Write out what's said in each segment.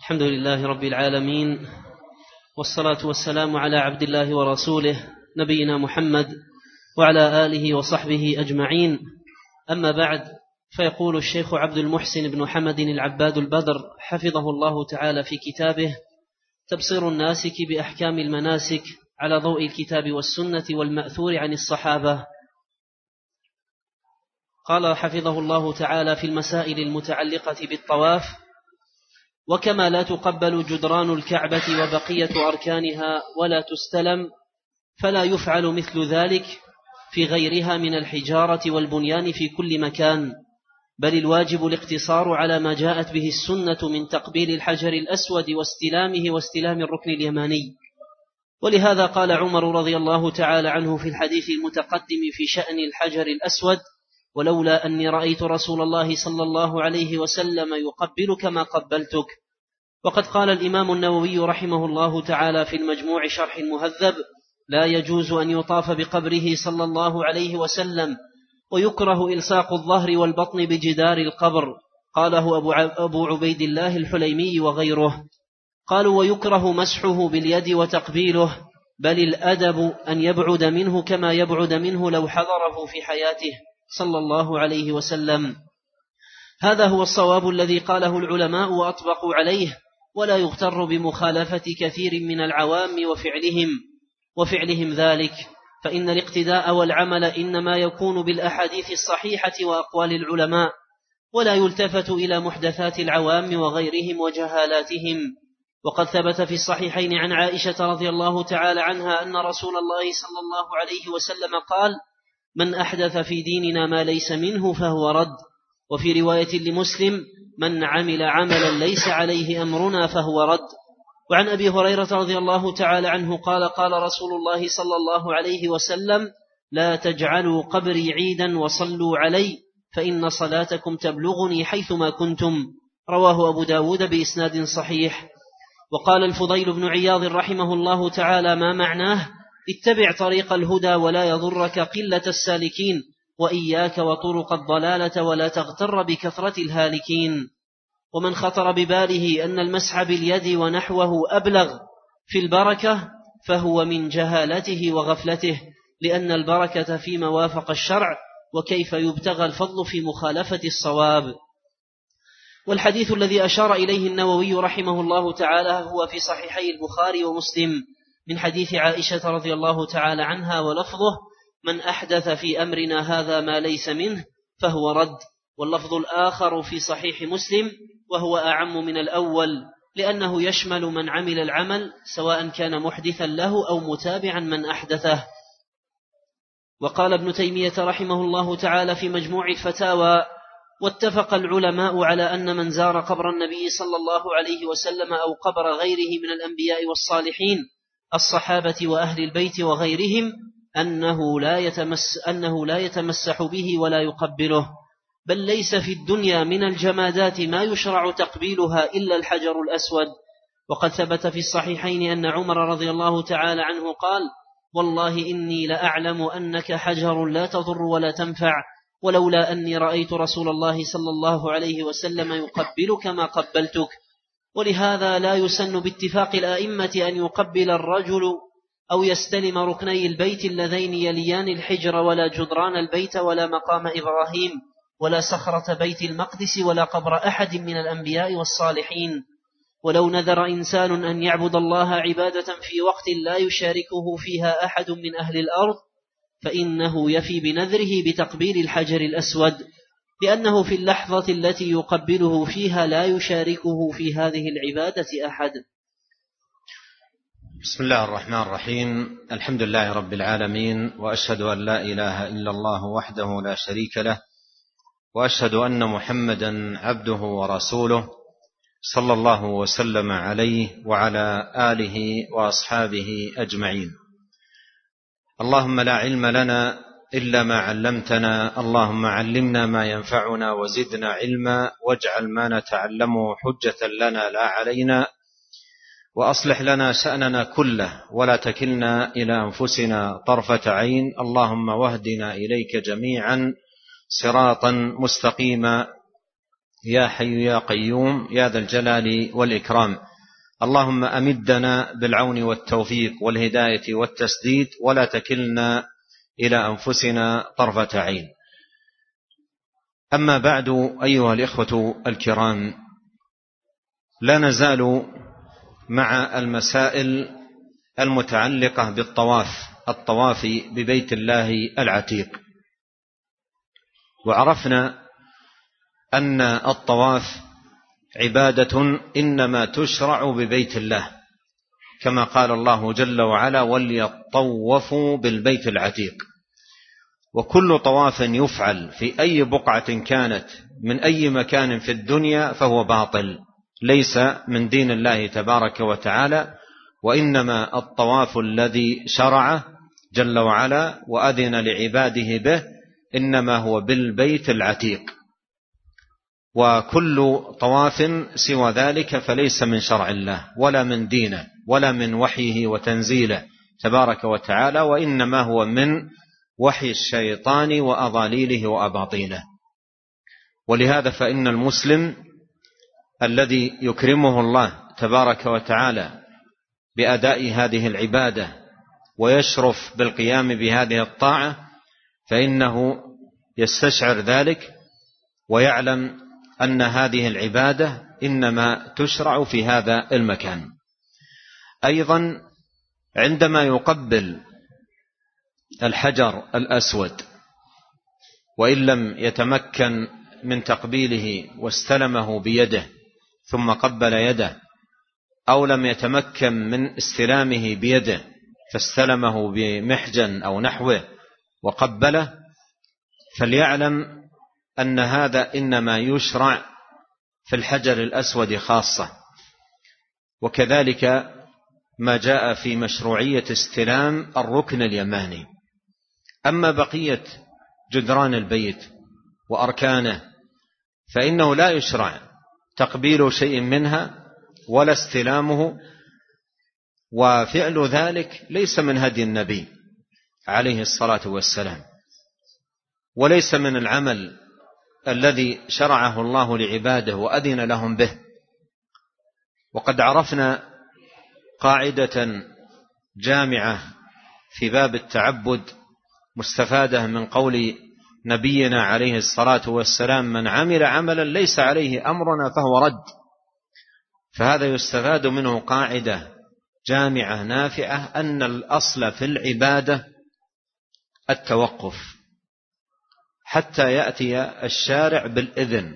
الحمد لله رب العالمين، والصلاة والسلام على عبد الله ورسوله نبينا محمد وعلى آله وصحبه أجمعين. أما بعد، فيقول الشيخ عبد المحسن بن حمد العباد البدر حفظه الله تعالى في كتابه تبصير الناسك بأحكام المناسك على ضوء الكتاب والسنة والمأثور عن الصحابة. قال حفظه الله تعالى في المسائل المتعلقة بالطواف: وكما لا تقبل جدران الكعبة وبقية أركانها ولا تستلم، فلا يفعل مثل ذلك في غيرها من الحجارة والبنيان في كل مكان، بل الواجب الاقتصار على ما جاءت به السنة من تقبيل الحجر الأسود واستلامه واستلام الركن اليماني. ولهذا قال عمر رضي الله تعالى عنه في الحديث المتقدم في شأن الحجر الأسود: ولولا أني رأيت رسول الله صلى الله عليه وسلم يقبلك ما قبلتك. وقد قال الإمام النووي رحمه الله تعالى في المجموع شرح المهذب: لا يجوز أن يطاف بقبره صلى الله عليه وسلم، ويكره إلصاق الظهر والبطن بجدار القبر. قاله أبو عبيد الله الحليمي وغيره. قالوا: ويكره مسحه باليد وتقبيله، بل الأدب أن يبعد منه كما يبعد منه لو حضره في حياته صلى الله عليه وسلم. هذا هو الصواب الذي قاله العلماء وأطبقوا عليه، ولا يغتر بمخالفة كثير من العوام وفعلهم ذلك، فإن الاقتداء والعمل إنما يكون بالأحاديث الصحيحة وأقوال العلماء، ولا يلتفت إلى محدثات العوام وغيرهم وجهالاتهم. وقد ثبت في الصحيحين عن عائشة رضي الله تعالى عنها أن رسول الله صلى الله عليه وسلم قال: من أحدث في ديننا ما ليس منه فهو رد. وفي رواية لمسلم: من عمل عملا ليس عليه أمرنا فهو رد. وعن أبي هريرة رضي الله تعالى عنه قال: قال رسول الله صلى الله عليه وسلم: لا تجعلوا قبري عيدا وصلوا علي، فإن صلاتكم تبلغني حيثما كنتم. رواه أبو داود بإسناد صحيح. وقال الفضيل بن عياض رحمه الله تعالى: ما معناه؟ اتبع طريق الهدى ولا يضرك قلة السالكين، وإياك وطرق الضلالة ولا تغتر بكثرة الهالكين. ومن خطر بباله أن المسح باليد ونحوه أبلغ في البركة فهو من جهالته وغفلته، لأن البركة فيما وافق الشرع، وكيف يبتغى الفضل في مخالفة الصواب. والحديث الذي أشار إليه النووي رحمه الله تعالى هو في صحيحي البخاري ومسلم من حديث عائشة رضي الله تعالى عنها، ولفظه: من أحدث في أمرنا هذا ما ليس منه فهو رد. واللفظ الآخر في صحيح مسلم، وهو أعم من الأول، لأنه يشمل من عمل العمل سواء كان محدثا له أو متابعا من أحدثه. وقال ابن تيمية رحمه الله تعالى في مجموع الفتاوى: واتفق العلماء على أن من زار قبر النبي صلى الله عليه وسلم أو قبر غيره من الأنبياء والصالحين الصحابة وأهل البيت وغيرهم أنه لا يتمسح به ولا يقبله، بل ليس في الدنيا من الجمادات ما يشرع تقبيلها إلا الحجر الأسود. وقد ثبت في الصحيحين أن عمر رضي الله تعالى عنه قال: والله إني لأعلم أنك حجر لا تضر ولا تنفع، ولولا أني رأيت رسول الله صلى الله عليه وسلم يقبلك ما قبلتك. ولهذا لا يسن باتفاق الآئمة أن يقبل الرجل أو يستلم ركني البيت اللذين يليان الحجر، ولا جدران البيت، ولا مقام إبراهيم، ولا صخرة بيت المقدس، ولا قبر أحد من الأنبياء والصالحين. ولو نذر إنسان أن يعبد الله عبادة في وقت لا يشاركه فيها أحد من أهل الأرض، فإنه يفي بنذره بتقبيل الحجر الأسود، لأنه في اللحظة التي يقبله فيها لا يشاركه في هذه العبادة أحد. بسم الله الرحمن الرحيم. الحمد لله رب العالمين، وأشهد أن لا إله إلا الله وحده لا شريك له، وأشهد أن محمدا عبده ورسوله صلى الله وسلم عليه وعلى آله وأصحابه أجمعين. اللهم لا علم لنا إلا ما علمتنا، اللهم علمنا ما ينفعنا وزدنا علما، واجعل ما نتعلمه حجة لنا لا علينا، وأصلح لنا شأننا كله، ولا تكلنا إلى أنفسنا طرفة عين. اللهم واهدنا إليك جميعا صراطا مستقيما، يا حي يا قيوم يا ذا الجلال والإكرام. اللهم أمدنا بالعون والتوفيق والهداية والتسديد، ولا تكلنا إلى أنفسنا طرفة عين. أما بعد، أيها الإخوة الكرام، لا نزال مع المسائل المتعلقة الطواف ببيت الله العتيق. وعرفنا أن الطواف عبادة إنما تشرع ببيت الله، كما قال الله جل وعلا: وليطوفوا بالبيت العتيق. وكل طواف يفعل في أي بقعة كانت من أي مكان في الدنيا فهو باطل، ليس من دين الله تبارك وتعالى، وإنما الطواف الذي شرعه جل وعلا وأذن لعباده به إنما هو بالبيت العتيق. وكل طواف سوى ذلك فليس من شرع الله ولا من دينه ولا من وحيه وتنزيله تبارك وتعالى، وإنما هو من وحي الشيطان وأضاليله وأباطيله. ولهذا فإن المسلم الذي يكرمه الله تبارك وتعالى بأداء هذه العبادة ويشرف بالقيام بهذه الطاعة فإنه يستشعر ذلك ويعلم أن هذه العبادة إنما تشرع في هذا المكان. أيضا عندما يقبل الحجر الأسود وإن لم يتمكن من تقبيله واستلمه بيده ثم قبل يده، أو لم يتمكن من استلامه بيده فاستلمه بمحجن أو نحوه وقبله، فليعلم أن هذا إنما يشرع في الحجر الأسود خاصة. وكذلك ما جاء في مشروعية استلام الركن اليماني. أما بقية جدران البيت وأركانه فإنه لا يشرع تقبيل شيء منها ولا استلامه، وفعل ذلك ليس من هدي النبي عليه الصلاة والسلام، وليس من العمل الذي شرعه الله لعباده وأذن لهم به. وقد عرفنا قاعدة جامعة في باب التعبد مستفادة من قول نبينا عليه الصلاة والسلام: من عمل عملا ليس عليه أمرنا فهو رد. فهذا يستفاد منه قاعدة جامعة نافعة أن الأصل في العبادة التوقف حتى يأتي الشارع بالإذن.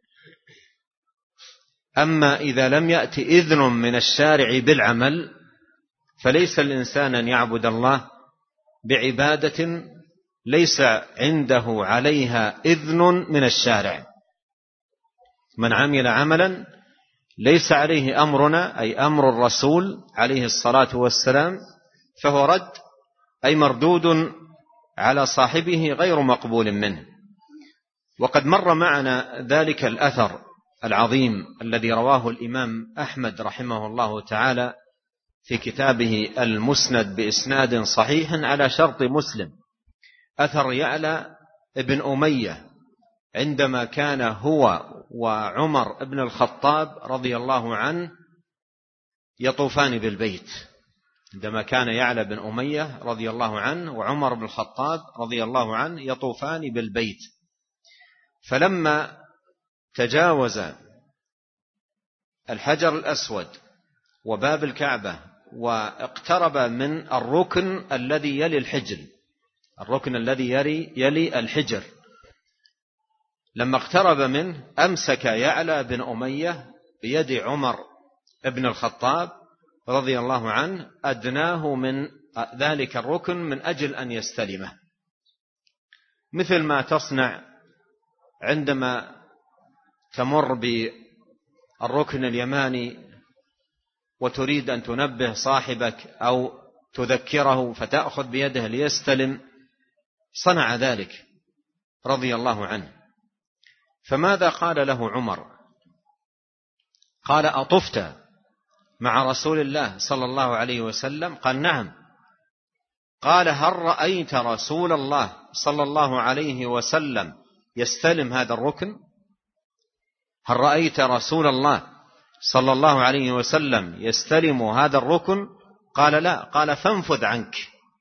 أما إذا لم يأتي إذن من الشارع بالعمل فليس الإنسان أن يعبد الله بعبادة ليس عنده عليها إذن من الشارع. من عمل عملا ليس عليه أمرنا أي أمر الرسول عليه الصلاة والسلام فهو رد، أي مردود على صاحبه غير مقبول منه. وقد مر معنا ذلك الأثر العظيم الذي رواه الإمام أحمد رحمه الله تعالى في كتابه المسند بإسناد صحيح على شرط مسلم، أثر يعلى ابن أمية عندما كان هو وعمر بن الخطاب رضي الله عنه يطوفان بالبيت. عندما كان يعلى بن أمية رضي الله عنه وعمر بن الخطاب رضي الله عنه يطوفان بالبيت، فلما تجاوز الحجر الأسود وباب الكعبة واقترب من الركن الذي يلي الحجر، الركن الذي يلي الحجر، لما اقترب منه أمسك يعلى بن أمية بيد عمر بن الخطاب رضي الله عنه أدناه من ذلك الركن من أجل أن يستلمه، مثل ما تصنع عندما تمر بالركن اليماني وتريد أن تنبه صاحبك أو تذكره فتأخذ بيده ليستلم. صنع ذلك رضي الله عنه. فماذا قال له عمر؟ قال: أطفت مع رسول الله صلى الله عليه وسلم؟ قال: نعم. قال: هل رأيت رسول الله صلى الله عليه وسلم يستلم هذا الركن؟ هل رأيت رسول الله صلى الله عليه وسلم يستلم هذا الركن؟ قال لا. قال فانفذ عنك،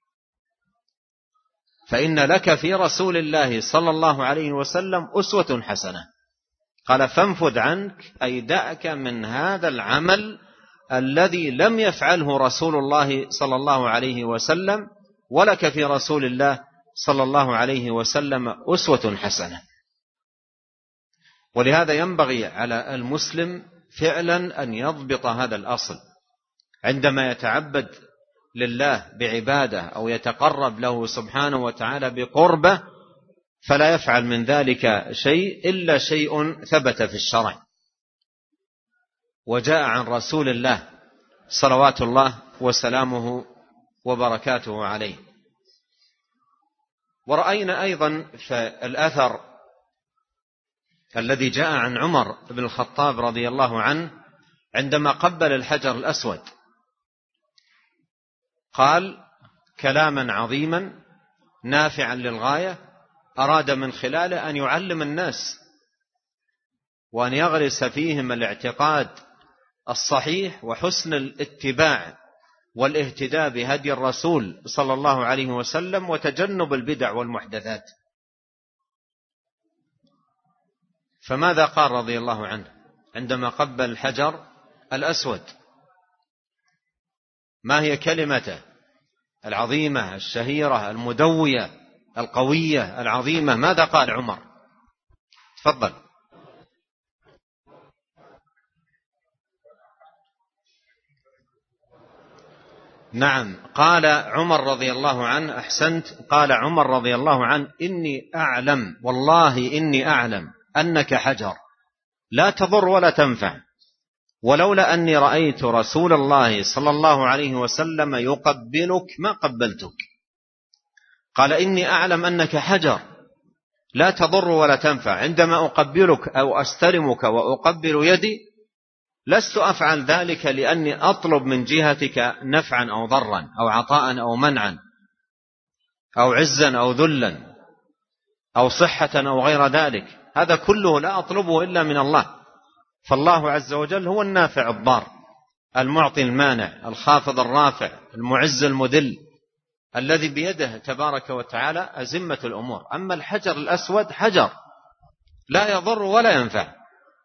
فإن لك في رسول الله صلى الله عليه وسلم أسوة حسنة. قال فانفذ عنك أي دعك من هذا العمل الذي لم يفعله رسول الله صلى الله عليه وسلم، ولك في رسول الله صلى الله عليه وسلم أسوة حسنة. ولهذا ينبغي على المسلم فعلا أن يضبط هذا الأصل عندما يتعبد لله بعبادة أو يتقرب له سبحانه وتعالى بقربة، فلا يفعل من ذلك شيء إلا شيء ثبت في الشرع وجاء عن رسول الله صلوات الله وسلامه وبركاته عليه. ورأينا أيضا في الأثر الذي جاء عن عمر بن الخطاب رضي الله عنه عندما قبل الحجر الأسود قال كلاما عظيما نافعا للغاية، أراد من خلاله أن يعلم الناس وأن يغرس فيهم الاعتقاد الصحيح وحسن الاتباع والاهتداء بهدي الرسول صلى الله عليه وسلم وتجنب البدع والمحدثات. فماذا قال رضي الله عنه عندما قبل الحجر الأسود؟ ما هي كلمته العظيمة الشهيرة المدوية القوية العظيمة؟ ماذا قال عمر؟ تفضل. نعم، قال عمر رضي الله عنه، أحسنت، قال عمر رضي الله عنه إني أعلم، والله إني أعلم أنك حجر لا تضر ولا تنفع، ولولا أني رأيت رسول الله صلى الله عليه وسلم يقبلك ما قبلتك. قال إني أعلم أنك حجر لا تضر ولا تنفع، عندما أقبلك أو أستلمك وأقبل يدي لست أفعل ذلك لأني أطلب من جهتك نفعا أو ضرا أو عطاء أو منعا أو عزا أو ذلا أو صحة أو غير ذلك، هذا كله لا أطلبه إلا من الله. فالله عز وجل هو النافع الضار، المعطي المانع، الخافض الرافع، المعز المذل، الذي بيده تبارك وتعالى أزمة الأمور. أما الحجر الأسود حجر لا يضر ولا ينفع.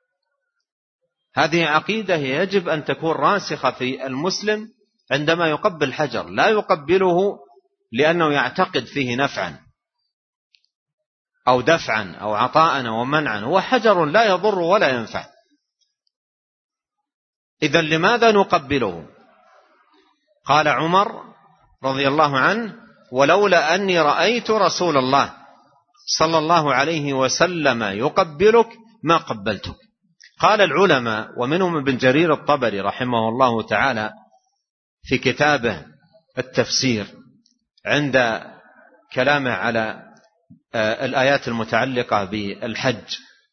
هذه عقيدة يجب أن تكون راسخة في المسلم عندما يقبل حجر، لا يقبله لأنه يعتقد فيه نفعا أو دفعا أو عطاء أو منعا، هو حجر لا يضر ولا ينفع. إذن لماذا نقبله؟ قال عمر رضي الله عنه ولولا أني رأيت رسول الله صلى الله عليه وسلم يقبلك ما قبلتك. قال العلماء ومنهم ابن جرير الطبري رحمه الله تعالى في كتابه التفسير عند كلامه على الآيات المتعلقة بالحج،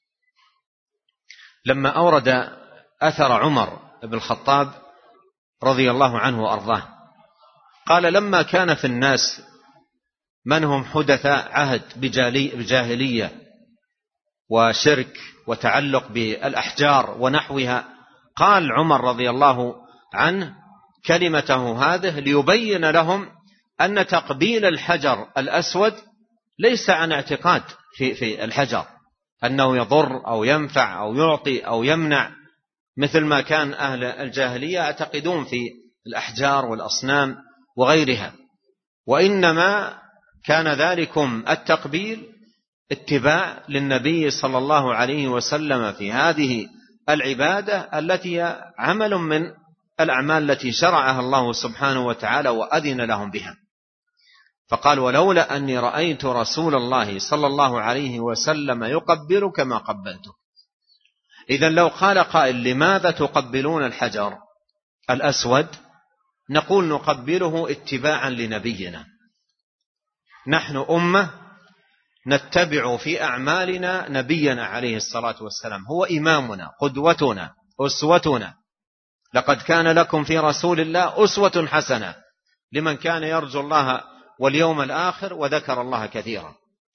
لما أورد أثر عمر بن الخطاب رضي الله عنه وأرضاه قال لما كان في الناس من هم حدثاء عهد بجاهلية وشرك وتعلق بالأحجار ونحوها، قال عمر رضي الله عنه كلمته هذه ليبين لهم أن تقبيل الحجر الأسود ليس عن اعتقاد في الحجر أنه يضر أو ينفع أو يعطي أو يمنع مثل ما كان أهل الجاهلية يعتقدون في الأحجار والأصنام وغيرها، وإنما كان ذلكم التقبيل اتباع للنبي صلى الله عليه وسلم في هذه العبادة التي عمل من الأعمال التي شرعها الله سبحانه وتعالى وأذن لهم بها. فقال ولولا أني رأيت رسول الله صلى الله عليه وسلم يقبلك ما قبلته. إذن لو قال قائل لماذا تقبلون الحجر الأسود؟ نقول نقبله اتباعا لنبينا. نحن أمة نتبع في أعمالنا نبينا عليه الصلاة والسلام، هو إمامنا قدوتنا أسوتنا. لقد كان لكم في رسول الله أسوة حسنة لمن كان يرجو الله واليوم الآخر وذكر الله كثيرا.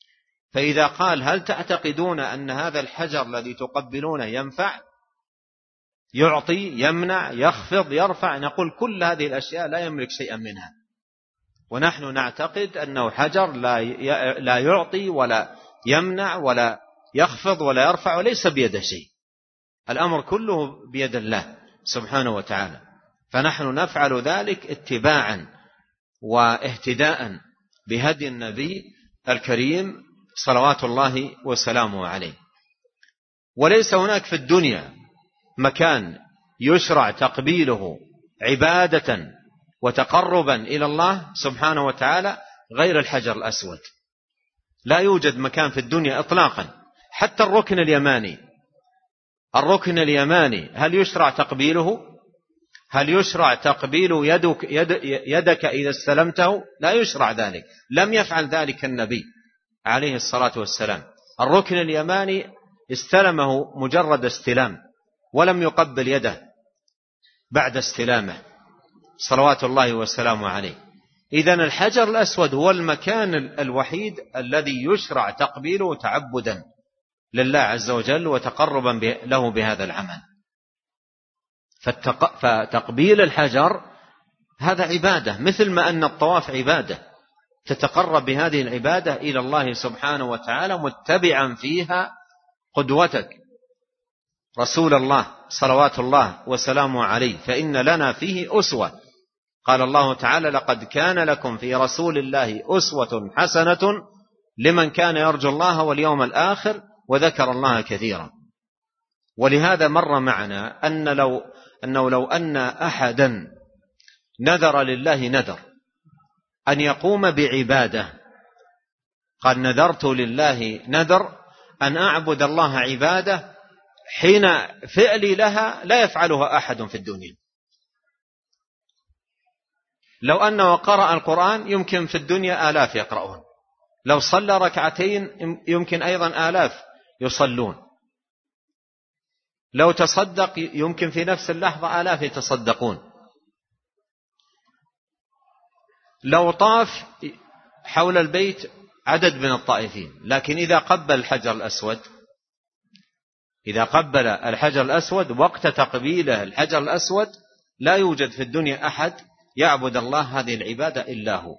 فإذا قال هل تعتقدون أن هذا الحجر الذي تقبلونه ينفع، يعطي، يمنع، يخفض، يرفع؟ نقول كل هذه الأشياء لا يملك شيئا منها، ونحن نعتقد أنه حجر لا يعطي ولا يمنع ولا يخفض ولا يرفع، وليس بيده شيء، الأمر كله بيد الله سبحانه وتعالى. فنحن نفعل ذلك اتباعا واهتداء بهدي النبي الكريم صلوات الله وسلامه عليه. وليس هناك في الدنيا مكان يشرع تقبيله عبادة وتقربا إلى الله سبحانه وتعالى غير الحجر الأسود. لا يوجد مكان في الدنيا إطلاقا. حتى الركن اليماني هل يشرع تقبيله؟ هل يشرع تقبيل يدك إذا استلمته؟ لا يشرع ذلك، لم يفعل ذلك النبي عليه الصلاة والسلام. الركن اليماني استلمه مجرد استلام، ولم يقبل يده بعد استلامه صلوات الله وسلامه عليه. إذن الحجر الأسود هو المكان الوحيد الذي يشرع تقبيله تعبدا لله عز وجل وتقربا له بهذا العمل. فتقبيل الحجر هذا عبادة، مثل ما أن الطواف عبادة، تتقرب بهذه العبادة إلى الله سبحانه وتعالى متبعا فيها قدوتك رسول الله صلوات الله وسلامه عليه، فإن لنا فيه أسوة. قال الله تعالى: لقد كان لكم في رسول الله أسوة حسنة لمن كان يرجو الله واليوم الآخر وذكر الله كثيرا. ولهذا مر معنا أنه لو أن أحدا نذر لله نذر أن يقوم بعبادة، قال: نذرت لله نذر أن أعبد الله عبادة حين فعلي لها لا يفعلها أحد في الدنيا. لو أنه قرأ القرآن يمكن في الدنيا آلاف يقرؤون، لو صلى ركعتين يمكن أيضا آلاف يصلون، لو تصدق يمكن في نفس اللحظة آلاف يتصدقون، لو طاف حول البيت عدد من الطائفين. لكن إذا قبل الحجر الأسود وقت تقبيله الحجر الأسود لا يوجد في الدنيا أحد يعبد الله هذه العبادة إلا هو.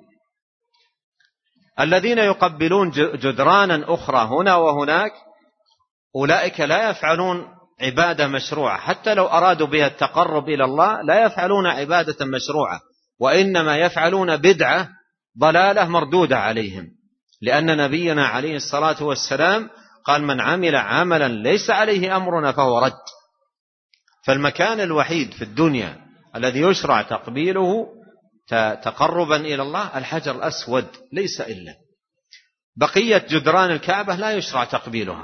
الذين يقبلون جدرانا أخرى هنا وهناك أولئك لا يفعلون عبادة مشروعة، حتى لو أرادوا بها التقرب إلى الله لا يفعلون عبادة مشروعة، وإنما يفعلون بدعة ضلالة مردودة عليهم، لأن نبينا عليه الصلاة والسلام قال: من عمل عملا ليس عليه أمرنا فهو رد. فالمكان الوحيد في الدنيا الذي يشرع تقبيله تقربا إلى الله الحجر الأسود، ليس إلا. بقية جدران الكعبة لا يشرع تقبيلها.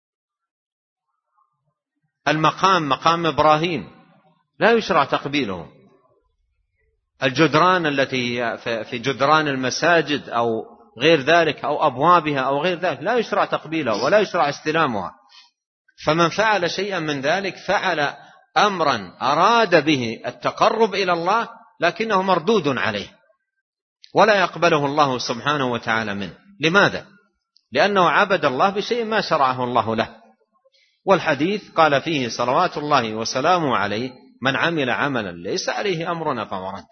مقام إبراهيم لا يشرع تقبيله. الجدران التي في جدران المساجد أو غير ذلك أو أبوابها أو غير ذلك لا يشرع تقبيلها ولا يشرع استلامها. فمن فعل شيئا من ذلك فعل أمرا أراد به التقرب إلى الله لكنه مردود عليه ولا يقبله الله سبحانه وتعالى منه. لماذا؟ لأنه عبد الله بشيء ما شرعه الله له. والحديث قال فيه صلوات الله وسلامه عليه: من عمل عملا ليس عليه أمرنا فهو رد.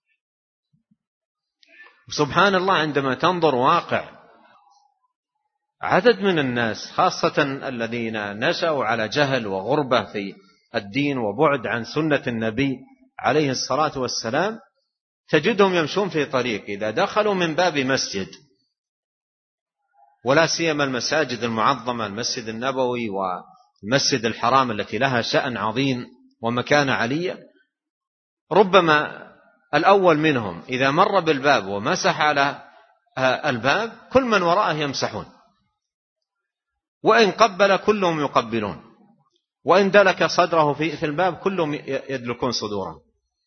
سبحان الله، عندما تنظر واقع عدد من الناس خاصة الذين نشأوا على جهل وغربة في الدين وبعد عن سنة النبي عليه الصلاة والسلام، تجدهم يمشون في طريق إذا دخلوا من باب مسجد، ولا سيما المساجد المعظمة، المسجد النبوي والمسجد الحرام التي لها شأن عظيم ومكانة عالية، ربما الأول منهم إذا مر بالباب ومسح على الباب كل من وراءه يمسحون، وإن قبل كلهم يقبلون، وإن دلك صدره في الباب كلهم يدلكون صدورهم.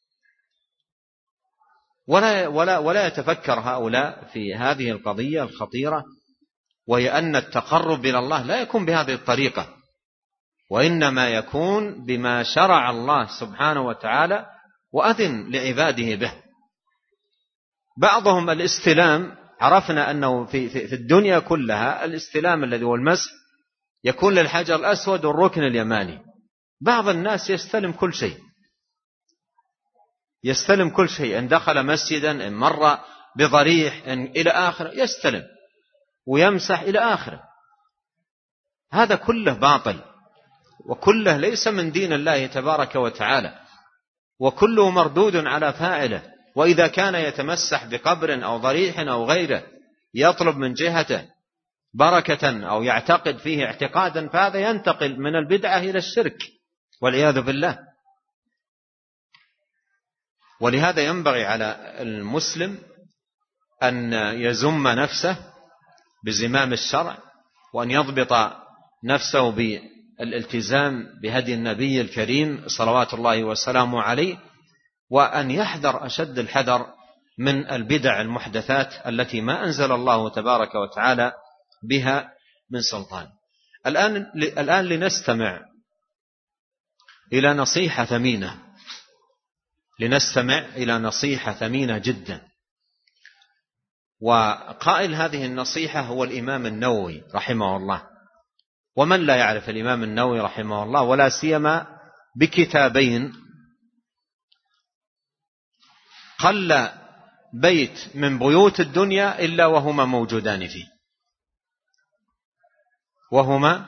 ولا يتفكر هؤلاء في هذه القضية الخطيرة، وهي أن التقرب إلى الله لا يكون بهذه الطريقة، وإنما يكون بما شرع الله سبحانه وتعالى وأذن لعباده به. بعضهم الاستلام عرفنا أنه في الدنيا كلها الاستلام الذي هو المسح يكون للحجر الأسود والركن اليماني. بعض الناس يستلم كل شيء، يستلم كل شيء، إن دخل مسجدا، إن مر بضريح، إن إلى آخره يستلم ويمسح إلى آخره. هذا كله باطل، وكله ليس من دين الله تبارك وتعالى، وكله مردود على فاعله. وإذا كان يتمسح بقبر أو ضريح أو غيره يطلب من جهته بركة أو يعتقد فيه اعتقادا، فهذا ينتقل من البدعة إلى الشرك والعياذ بالله. ولهذا ينبغي على المسلم أن يزم نفسه بزمام الشرع، وأن يضبط نفسه بالالتزام بهدي النبي الكريم صلوات الله وسلامه عليه، وأن يحذر أشد الحذر من البدع المحدثات التي ما أنزل الله تبارك وتعالى بها من سلطان. الآن لنستمع إلى نصيحة ثمينة، لنستمع إلى نصيحة ثمينة جدا. وقائل هذه النصيحة هو الإمام النووي رحمه الله. ومن لا يعرف الإمام النووي رحمه الله، ولا سيما بكتابين، قل بيت من بيوت الدنيا إلا وهما موجودان فيه، وهما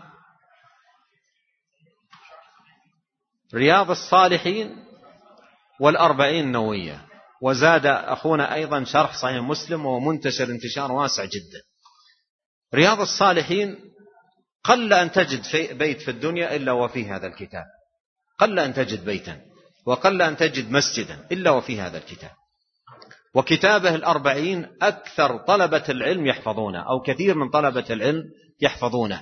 رياض الصالحين والأربعين النووية. وزاد أخونا أيضا شرح صحيح مسلم، وهو منتشر انتشار واسع جدا. رياض الصالحين قل أن تجد في بيت في الدنيا إلا وفيه هذا الكتاب، قل أن تجد بيتا وقل أن تجد مسجدا إلا وفيه هذا الكتاب. وكتابه الأربعين أكثر طلبة العلم يحفظونه، أو كثير من طلبة العلم يحفظونه.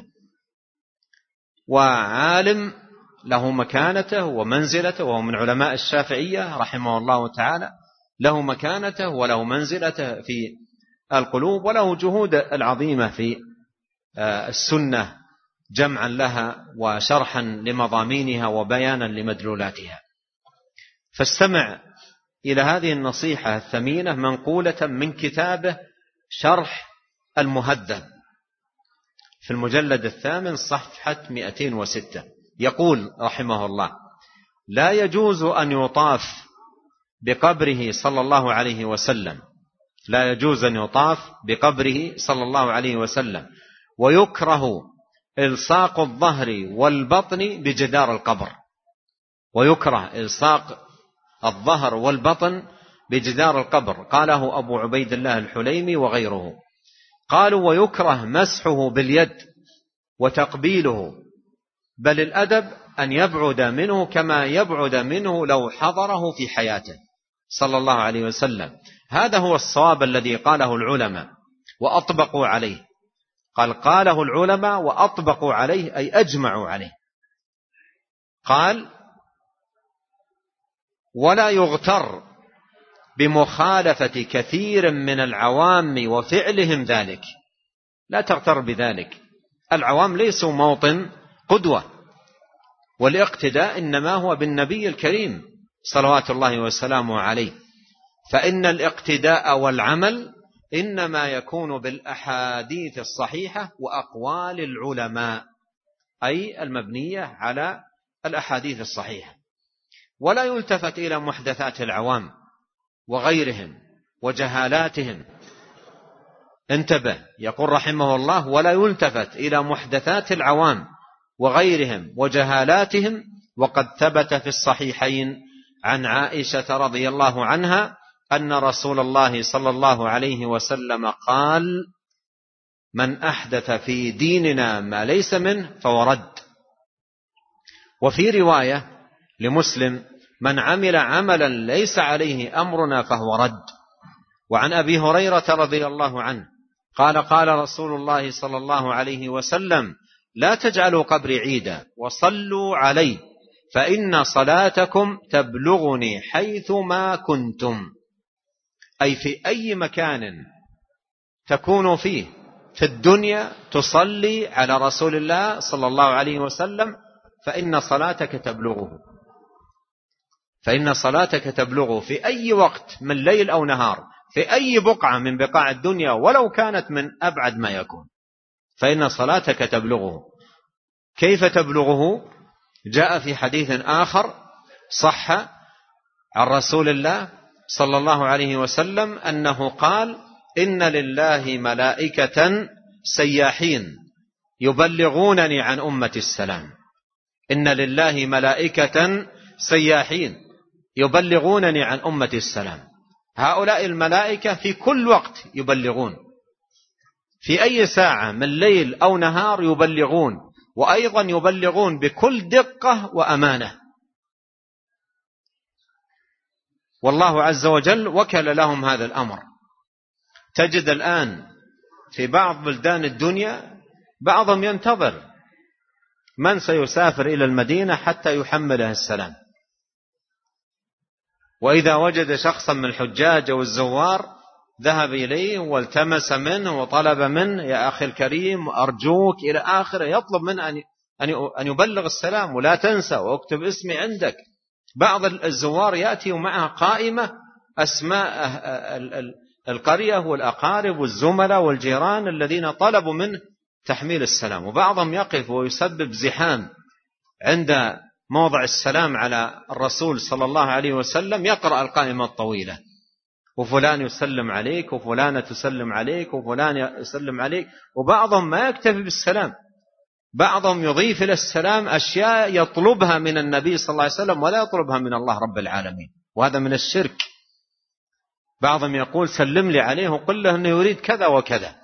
وعالم له مكانته ومنزلته، وهو من علماء الشافعية رحمه الله تعالى، له مكانته وله منزلته في القلوب، وله جهود العظيمة في السنة جمعا لها وشرحا لمضامينها وبيانا لمدلولاتها. فاستمع إلى هذه النصيحة الثمينة منقولة من كتابه شرح المهذب في المجلد 8 صفحة 206. يقول رحمه الله: لا يجوز أن يطاف بقبره صلى الله عليه وسلم، لا يجوز أن يطاف بقبره صلى الله عليه وسلم، ويكره إلصاق الظهر والبطن بجدار القبر. ويكره إلصاق الظهر والبطن بجدار القبر، قاله أبو عبيد الله الحليمي وغيره. قالوا: ويكره مسحه باليد وتقبيله، بل الأدب أن يبعد منه كما يبعد منه لو حضره في حياته صلى الله عليه وسلم. هذا هو الصواب الذي قاله العلماء وأطبقوا عليه. قاله العلماء وأطبقوا عليه، أي أجمعوا عليه. قال: ولا يغتر بمخالفة كثير من العوام وفعلهم ذلك. لا تغتر بذلك، العوام ليسوا موطن قدوة، والاقتداء إنما هو بالنبي الكريم صلوات الله وسلامه عليه. فإن الاقتداء والعمل إنما يكون بالأحاديث الصحيحة وأقوال العلماء، أي المبنية على الأحاديث الصحيحة. ولا يلتفت إلى محدثات العوام وغيرهم وجهالاتهم. انتبه، يقول رحمه الله: ولا يلتفت إلى محدثات العوام وغيرهم وجهالاتهم. وقد ثبت في الصحيحين عن عائشة رضي الله عنها أن رسول الله صلى الله عليه وسلم قال: من أحدث في ديننا ما ليس منه فهو رد. وفي رواية لمسلم: من عمل عملا ليس عليه أمرنا فهو رد. وعن أبي هريرة رضي الله عنه قال: قال رسول الله صلى الله عليه وسلم: لا تجعلوا قبري عيدا وصلوا علي، فإن صلاتكم تبلغني حيثما كنتم. أي في أي مكان تكون فيه في الدنيا تصلي على رسول الله صلى الله عليه وسلم، فإن صلاتك تبلغه، فإن صلاتك تبلغه في أي وقت من ليل أو نهار، في أي بقعة من بقاع الدنيا ولو كانت من أبعد ما يكون، فإن صلاتك تبلغه. كيف تبلغه؟ جاء في حديث آخر صح عن رسول الله صلى الله عليه وسلم أنه قال: إن لله ملائكة سياحين يبلغونني عن أمة السلام. إن لله ملائكة سياحين يبلغونني عن أمة السلام. هؤلاء الملائكة في كل وقت يبلغون، في أي ساعة من ليل أو نهار يبلغون، وأيضا يبلغون بكل دقة وأمانة. والله عز وجل وكل لهم هذا الأمر. تجد الآن في بعض بلدان الدنيا بعضهم ينتظر من سيسافر إلى المدينة حتى يحمله السلام، وإذا وجد شخصا من الحجاج أو الزوار ذهب إليه والتمس منه وطلب منه: يا أخي الكريم أرجوك إلى آخره، يطلب منه أن يبلغ السلام، ولا تنسى واكتب اسمي عندك. بعض الزوار يأتي ومعها قائمة أسماء القرية والأقارب والزملاء والجيران الذين طلبوا منه تحميل السلام، وبعضهم يقف ويسبب زحام عند موضع السلام على الرسول صلى الله عليه وسلم، يقرأ القائمة الطويلة: وفلان يسلم عليك، وفلانة تسلم عليك، وفلان يسلم عليك. وبعضهم ما يكتفي بالسلام، بعضهم يضيف إلى السلام أشياء يطلبها من النبي صلى الله عليه وسلم ولا يطلبها من الله رب العالمين، وهذا من الشرك. بعضهم يقول: سلم لي عليه وقل له أنه يريد كذا وكذا.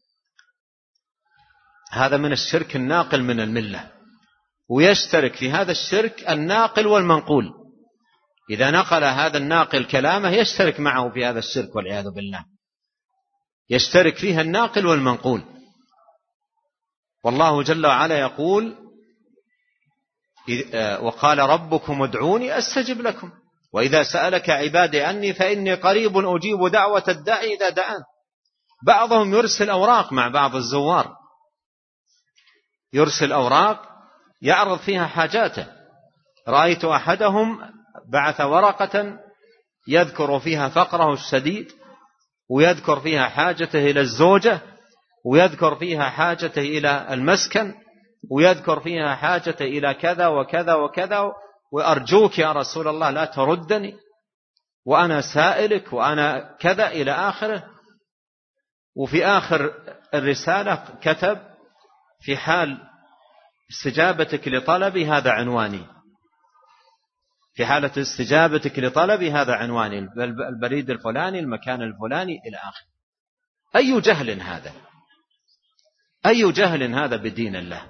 هذا من الشرك الناقل من الملة، ويشترك في هذا الشرك الناقل والمنقول. إذا نقل هذا الناقل كلامه يشترك معه في هذا الشرك والعياذ بالله، يشترك فيها الناقل والمنقول. والله جل وعلا يقول: وقال ربكم ادعوني أستجب لكم، وإذا سألك عبادي عني فإني قريب أجيب دعوة الداعي إذا دعان. بعضهم يرسل أوراق مع بعض الزوار، يرسل أوراق يعرض فيها حاجاته. رأيت أحدهم بعث ورقة يذكر فيها فقره الشديد، ويذكر فيها حاجته إلى الزوجة، ويذكر فيها حاجته إلى المسكن، ويذكر فيها حاجته إلى كذا وكذا وكذا، وأرجوك يا رسول الله لا تردني، وأنا سائلك، وأنا كذا إلى آخره. وفي آخر الرسالة كتب: في حال استجابتك لطلبي هذا عنواني، في حالة استجابتك لطلبي هذا عنواني، البريد الفلاني، المكان الفلاني إلى آخره. أي جهل هذا، أي جهل هذا بدين الله،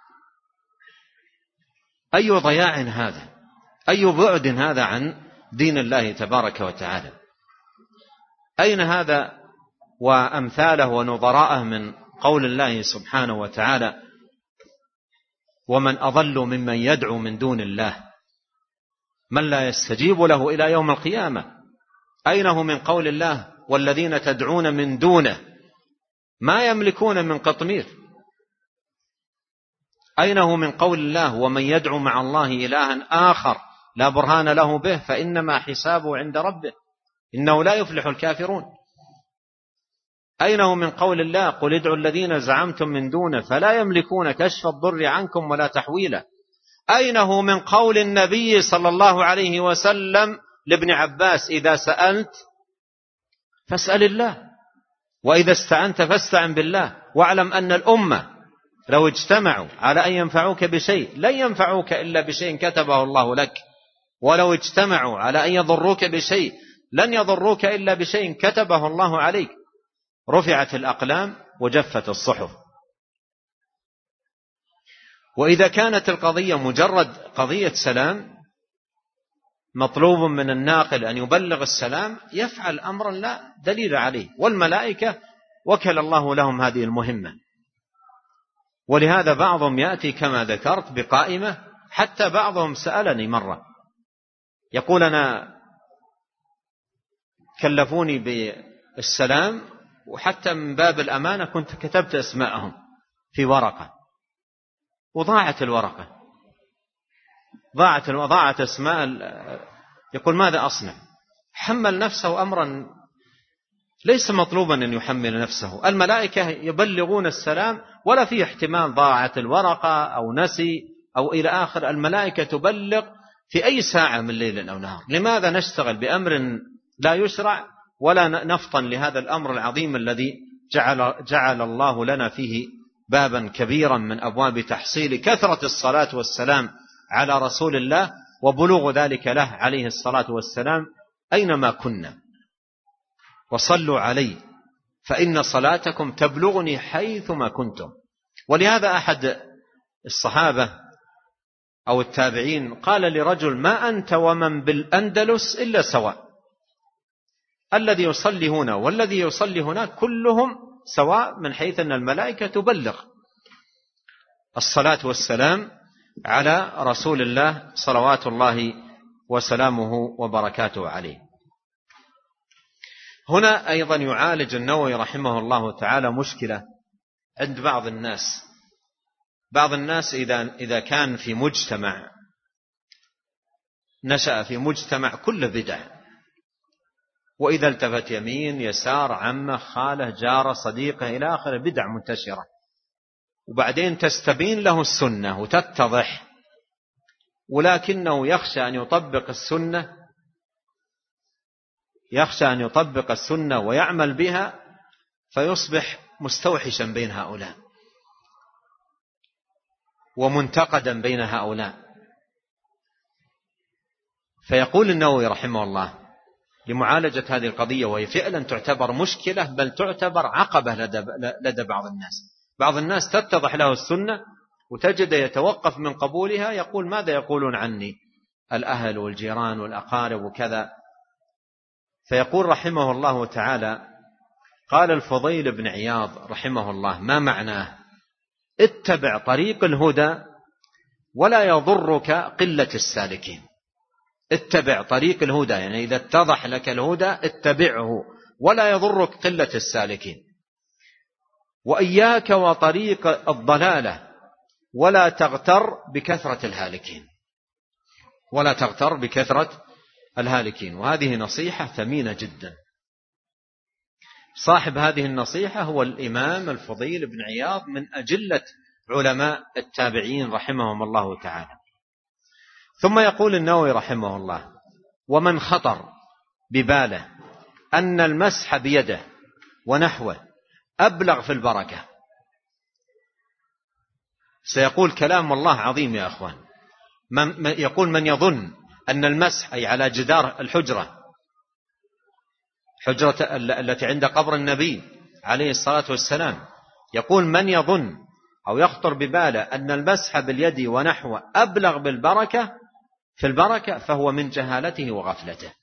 أي ضياع هذا، أي بعد هذا عن دين الله تبارك وتعالى. أين هذا وأمثاله ونظراءه من قول الله سبحانه وتعالى: ومن أضل ممن يدعو من دون الله من لا يستجيب له إلى يوم القيامة. أين هو من قول الله: والذين تدعون من دونه ما يملكون من قطمير. أين هو من قول الله: ومن يدعو مع الله إلها آخر لا برهان له به فإنما حسابه عند ربه إنه لا يفلح الكافرون. أين هو من قول الله: قل ادعوا الذين زعمتم من دونه فلا يملكون كشف الضر عنكم ولا تحويلا. أين هو من قول النبي صلى الله عليه وسلم لابن عباس: إذا سألت فاسأل الله، وإذا استعنت فاستعن بالله، واعلم أن الأمة لو اجتمعوا على أن ينفعوك بشيء لن ينفعوك إلا بشيء كتبه الله لك، ولو اجتمعوا على أن يضروك بشيء لن يضروك إلا بشيء كتبه الله عليك. رفعت الأقلام وجفت الصحف. وإذا كانت القضية مجرد قضية سلام، مطلوب من الناقل أن يبلغ السلام، يفعل أمرا لا دليل عليه، والملائكة وكل الله لهم هذه المهمة. ولهذا بعضهم يأتي كما ذكرت بقائمة. حتى بعضهم سألني مرة يقول: أنا كلفوني بالسلام، وحتى من باب الأمانة كنت كتبت أسماءهم في ورقة، وضاعت الورقة، ضاعت أسماء. يقول: ماذا أصنع؟ حمل نفسه أمرا ليس مطلوبا أن يحمل نفسه. الملائكة يبلغون السلام ولا في احتمال ضاعت الورقة أو نسي أو إلى آخر. الملائكة تبلغ في أي ساعة من ليل أو نهار. لماذا نشتغل بأمر لا يشرع ولا نفطن لهذا الأمر العظيم الذي جعل الله لنا فيه بابا كبيرا من أبواب تحصيل كثرة الصلاة والسلام على رسول الله وبلوغ ذلك له عليه الصلاة والسلام أينما كنا. وصلوا عليه فإن صلاتكم تبلغني حيثما كنتم. ولهذا أحد الصحابة أو التابعين قال لرجل: ما أنت ومن بالأندلس إلا سواء، الذي يصلي هنا والذي يصلي هناك كلهم سواء، من حيث أن الملائكة تبلغ الصلاة والسلام على رسول الله صلوات الله وسلامه وبركاته عليه. هنا أيضا يعالج النووي رحمه الله تعالى مشكلة عند بعض الناس. بعض الناس إذا كان في مجتمع، نشأ في مجتمع كل بدع، وإذا التفت يمين يسار عمه خاله جاره صديقه إلى آخر بدع منتشرة، وبعدين تستبين له السنة وتتضح، ولكنه يخشى أن يطبق السنة ويعمل بها فيصبح مستوحشا بين هؤلاء ومنتقدا بين هؤلاء. فيقول النووي رحمه الله لمعالجة هذه القضية، وهي فعلا تعتبر مشكلة بل تعتبر عقبة لدى بعض الناس. بعض الناس تتضح له السنة وتجد يتوقف من قبولها، يقول: ماذا يقولون عني الأهل والجيران والأقارب وكذا. فيقول رحمه الله تعالى: قال الفضيل بن عياض رحمه الله: ما معناه؟ اتبع طريق الهدى ولا يضرك قلة السالكين. اتبع طريق الهدى، يعني إذا اتضح لك الهدى اتبعه ولا يضرك قلة السالكين. وإياك وطريق الضلالة ولا تغتر بكثرة الهالكين. وهذه نصيحة ثمينة جدا. صاحب هذه النصيحة هو الإمام الفضيل بن عياض من أجلة علماء التابعين رحمهم الله تعالى. ثم يقول النووي رحمه الله: ومن خطر بباله أن المسح بيده ونحوه أبلغ في البركة. سيقول كلام الله عظيم يا أخوان. يقول: من يظن أن المسح أي على جدار الحجرة التي عند قبر النبي عليه الصلاة والسلام، يقول: من يظن أو يخطر بباله أن المسح باليد ونحوه أبلغ في البركة فهو من جهالته وغفلته.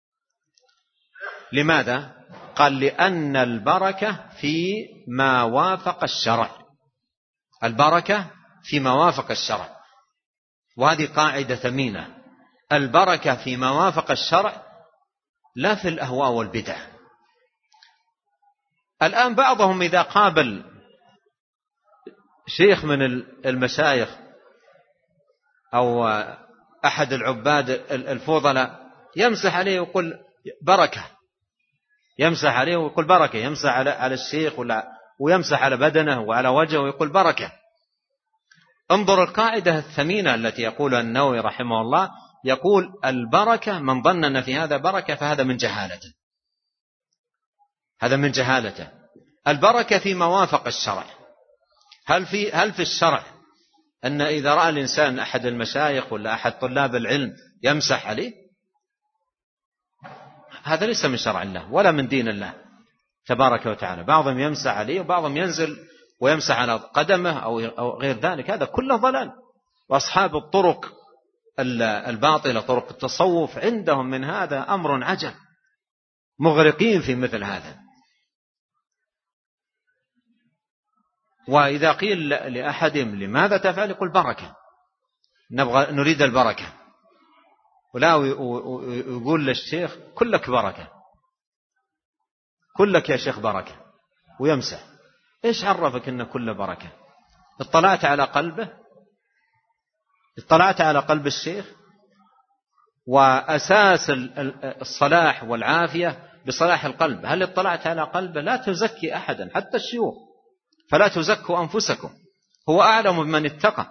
لماذا؟ قال: لأن البركة فيما وافق الشرع. وهذه قاعدة ثمينة. البركة فيما وافق الشرع لا في الأهواء والبدع. الآن بعضهم إذا قابل شيخ من المشايخ أو أحد العباد الفضلاء يمسح عليه ويقول بركة، يمسح على الشيخ ويمسح على بدنه وعلى وجهه ويقول بركة. انظر القاعدة الثمينة التي يقولها النووي رحمه الله، يقول: البركة من ظن أن في هذا بركة فهذا من جهالته. البركة فيما وافق الشرع. هل في الشرع أن إذا رأى الإنسان أحد المشايخ ولا أحد طلاب العلم يمسح عليه؟ هذا ليس من شرع الله ولا من دين الله تبارك وتعالى. بعضهم يمسح عليه وبعضهم ينزل ويمسح على قدمه أو غير ذلك. هذا كله ضلال. وأصحاب الطرق الباطلة، طرق التصوف، عندهم من هذا أمر عجب، مغرقين في مثل هذا. وإذا قيل لأحدهم لماذا تفعل؟ يقول بركة، نريد البركة. ولا يقول للشيخ كلك بركة، كلك يا شيخ بركة، ويمسح. إيش عرفك إن كل بركة؟ اطلعت على قلب الشيخ. وأساس الصلاح والعافية بصلاح القلب. هل اطلعت على قلبه؟ لا تزكي أحدا حتى الشيوخ، فلا تزكوا أنفسكم، هو أعلم بمن اتقى.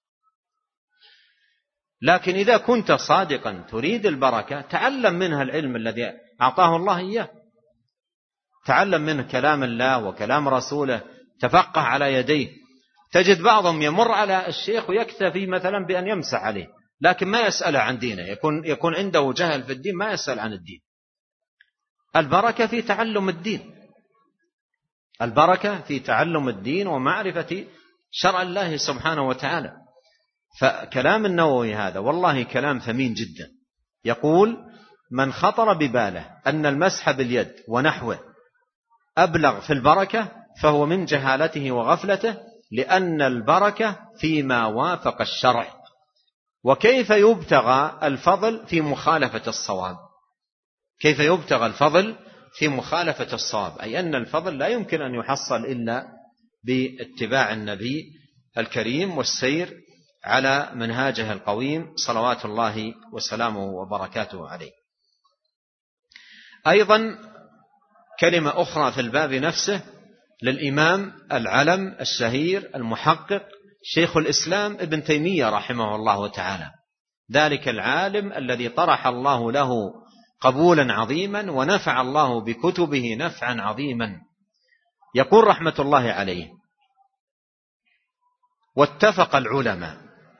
لكن إذا كنت صادقا تريد البركة تعلم منها العلم الذي أعطاه الله إياه، تعلم منه كلام الله وكلام رسوله، تفقه على يديه. تجد بعضهم يمر على الشيخ ويكتفي مثلا بأن يمسح عليه، لكن ما يسأل عن دينه، يكون عنده جهل في الدين، ما يسأل عن الدين. البركة في تعلم الدين، البركة في تعلم الدين ومعرفة شرع الله سبحانه وتعالى. فكلام النووي هذا والله كلام ثمين جدا. يقول: من خطر بباله أن المسح باليد ونحوه أبلغ في البركة فهو من جهالته وغفلته، لأن البركة فيما وافق الشرع. وكيف يبتغى الفضل في مخالفة الصواب؟ كيف يبتغى الفضل في مخالفة الصواب؟ أي أن الفضل لا يمكن أن يحصل إلا باتباع النبي الكريم والسير على منهاجه القويم صلوات الله وسلامه وبركاته عليه. أيضا كلمة أخرى في الباب نفسه للإمام العلم الشهير المحقق شيخ الإسلام ابن تيمية رحمه الله تعالى، ذلك العالم الذي طرح الله له قبولا عظيما ونفع الله بكتبه نفعا عظيما. يقول رحمة الله عليه: واتفق العلماء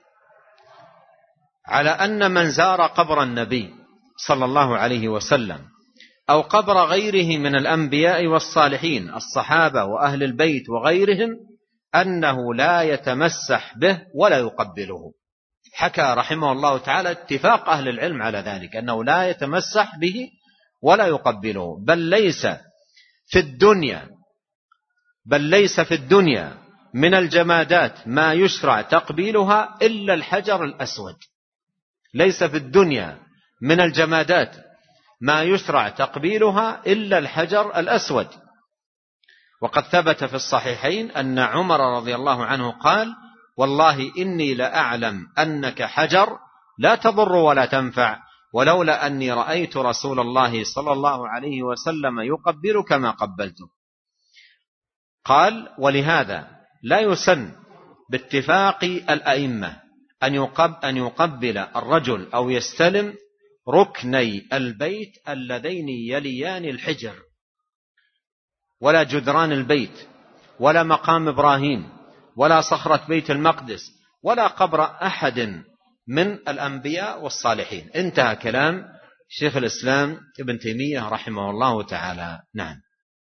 على أن من زار قبر النبي صلى الله عليه وسلم أو قبر غيره من الأنبياء والصالحين الصحابة وأهل البيت وغيرهم أنه لا يتمسح به ولا يقبله. حكى رحمه الله تعالى اتفاق أهل العلم على ذلك، أنه لا يتمسح به ولا يقبله، بل ليس في الدنيا من الجمادات ما يشرع تقبيلها إلا الحجر الأسود. ليس في الدنيا من الجمادات ما يشرع تقبيلها إلا الحجر الأسود. وقد ثبت في الصحيحين أن عمر رضي الله عنه قال: والله إني لأعلم أنك حجر لا تضر ولا تنفع، ولولا أني رأيت رسول الله صلى الله عليه وسلم يقبلك ما قبلته. قال: ولهذا لا يسن باتفاق الأئمة أن يقبل الرجل أو يستلم ركني البيت اللذين يليان الحجر، ولا جدران البيت، ولا مقام إبراهيم، ولا صخرة بيت المقدس، ولا قبر أحد من الأنبياء والصالحين. انتهى كلام شيخ الإسلام ابن تيمية رحمه الله تعالى. نعم.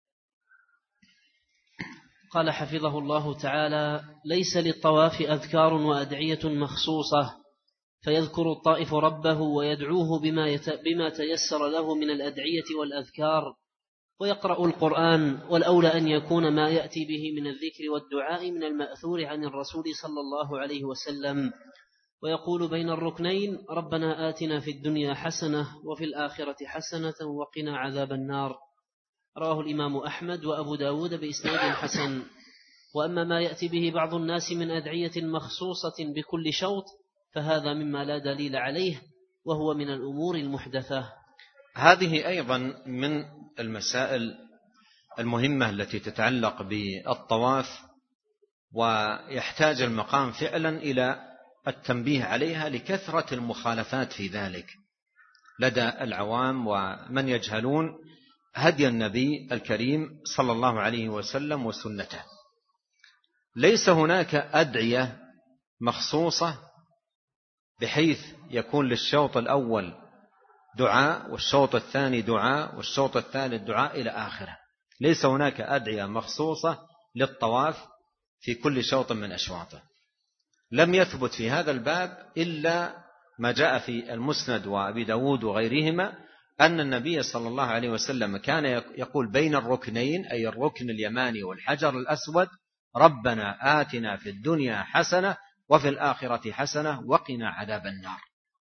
قال حفظه الله تعالى: ليس للطواف أذكار وأدعية مخصوصة، فيذكر الطائف ربه ويدعوه بما تيسر له من الأدعية والأذكار، ويقرأ القرآن، والأولى أن يكون ما يأتي به من الذكر والدعاء من المأثور عن الرسول صلى الله عليه وسلم، ويقول بين الركنين: ربنا آتنا في الدنيا حسنة وفي الآخرة حسنة وقنا عذاب النار. رواه الإمام أحمد وأبو داود بإسناد حسن. وأما ما يأتي به بعض الناس من أدعية مخصوصة بكل شوط فهذا مما لا دليل عليه، وهو من الأمور المحدثة. هذه أيضا من المسائل المهمة التي تتعلق بالطواف، ويحتاج المقام فعلا إلى التنبيه عليها لكثرة المخالفات في ذلك لدى العوام ومن يجهلون هدي النبي الكريم صلى الله عليه وسلم وسنته. ليس هناك أدعية مخصوصة بحيث يكون للشوط الأول دعاء والشوط الثاني دعاء والشوط الثالث دعاء إلى آخره. ليس هناك أدعية مخصوصة للطواف في كل شوط من أشواطه. لم يثبت في هذا الباب إلا ما جاء في المسند وأبي داود وغيرهما أن النبي صلى الله عليه وسلم كان يقول بين الركنين، أي الركن اليماني والحجر الأسود: ربنا آتنا في الدنيا حسنة وفي الآخرة حسنة وقنا عذاب النار.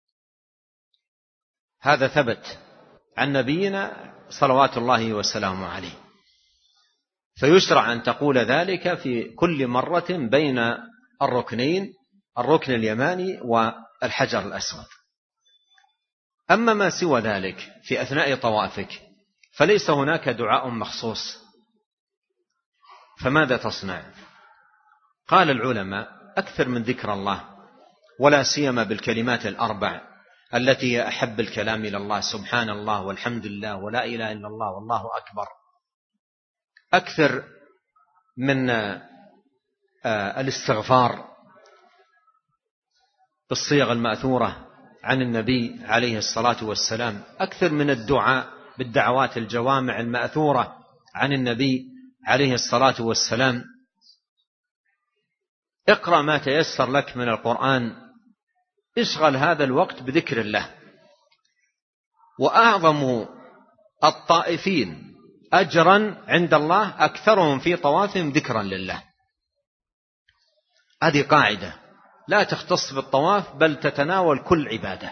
هذا ثبت عن نبينا صلوات الله وسلامه عليه، فيشرع أن تقول ذلك في كل مرة بين الركنين، الركن اليماني والحجر الأسود. أما ما سوى ذلك في أثناء طوافك فليس هناك دعاء مخصوص، فماذا تصنع؟ قال العلماء: أكثر من ذكر الله، ولا سيما بالكلمات الأربع التي هي أحب الكلام إلى الله: سبحان الله والحمد لله ولا إله إلا الله والله أكبر. أكثر من الاستغفار بالصيغ المأثورة عن النبي عليه الصلاة والسلام، أكثر من الدعاء بالدعوات الجوامع المأثورة عن النبي عليه الصلاة والسلام. اقرأ ما تيسر لك من القرآن، اشغل هذا الوقت بذكر الله. وأعظم الطائفين أجرا عند الله أكثرهم في طوافهم ذكرا لله. هذه قاعدة لا تختص بالطواف بل تتناول كل عبادة.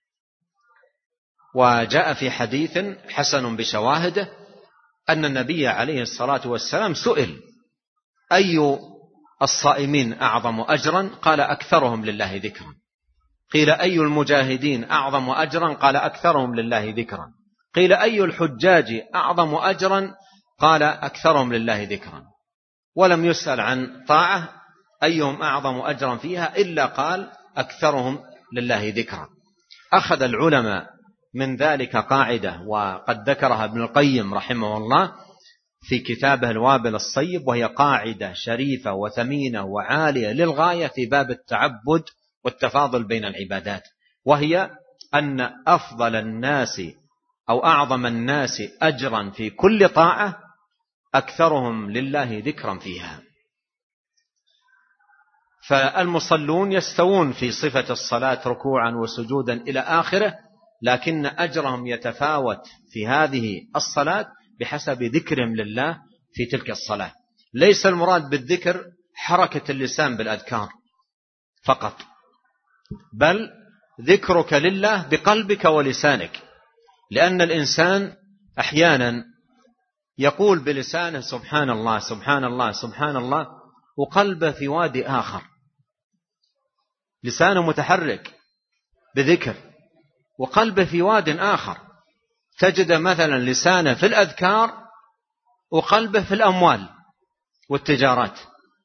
وجاء في حديث حسن بشواهده أن النبي عليه الصلاة والسلام سئل: أي الصائمين أعظم أجرا؟ قال: أكثرهم لله ذكرا. قيل: أي المجاهدين أعظم أجرا؟ قال: أكثرهم لله ذكرا. قيل: أي الحجاج أعظم أجرا؟ قال: أكثرهم لله ذكرا. ولم يسأل عن طاعة أيهم أعظم أجرا فيها إلا قال: أكثرهم لله ذكرا. أخذ العلماء من ذلك قاعدة، وقد ذكرها ابن القيم رحمه الله في كتابه الوابل الصيب، وهي قاعدة شريفة وثمينة وعالية للغاية في باب التعبد والتفاضل بين العبادات، وهي أن أفضل الناس أو أعظم الناس أجرا في كل طاعة أكثرهم لله ذكرا فيها. فالمصلون يستوون في صفة الصلاة ركوعا وسجودا إلى آخره، لكن أجرهم يتفاوت في هذه الصلاة بحسب ذكرهم لله في تلك الصلاة. ليس المراد بالذكر حركة اللسان بالأذكار فقط، بل ذكرك لله بقلبك ولسانك، لأن الإنسان أحيانا يقول بلسانه سبحان الله سبحان الله سبحان الله، وقلبه في وادي آخر. لسانه متحرك بذكر وقلبه في واد آخر. تجد مثلا لسانه في الأذكار وقلبه في الأموال والتجارات،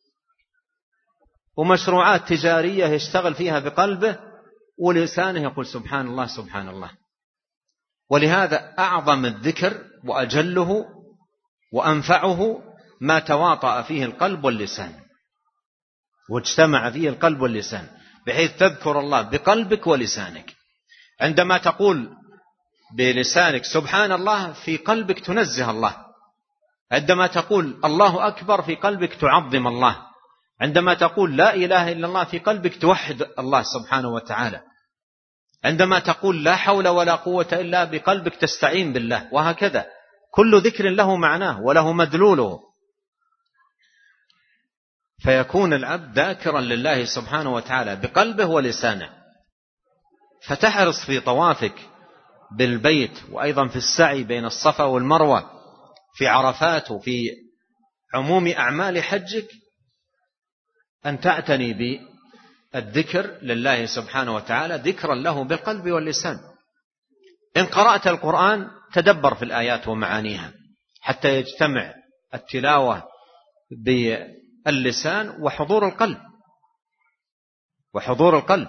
ومشروعات تجارية يشتغل فيها بقلبه ولسانه يقول سبحان الله سبحان الله. ولهذا أعظم الذكر وأجله وأنفعه ما تواطأ فيه القلب واللسان، واجتمع فيه القلب واللسان، بحيث تذكر الله بقلبك ولسانك. عندما تقول بلسانك سبحان الله، في قلبك تنزه الله. عندما تقول الله أكبر، في قلبك تعظم الله. عندما تقول لا إله إلا الله، في قلبك توحد الله سبحانه وتعالى. عندما تقول لا حول ولا قوة إلا بقلبك تستعين بالله، وهكذا كل ذكر له معناه وله مدلوله. فيكون العبد ذاكرا لله سبحانه وتعالى بقلبه ولسانه. فتحرص في طوافك بالبيت، وأيضا في السعي بين الصفا والمروة، في عرفات، وفي عموم أعمال حجك، أن تعتني بالذكر لله سبحانه وتعالى، ذكرا له بالقلب واللسان. إن قرأت القرآن تدبر في الآيات ومعانيها حتى يجتمع التلاوة باللسان وحضور القلب.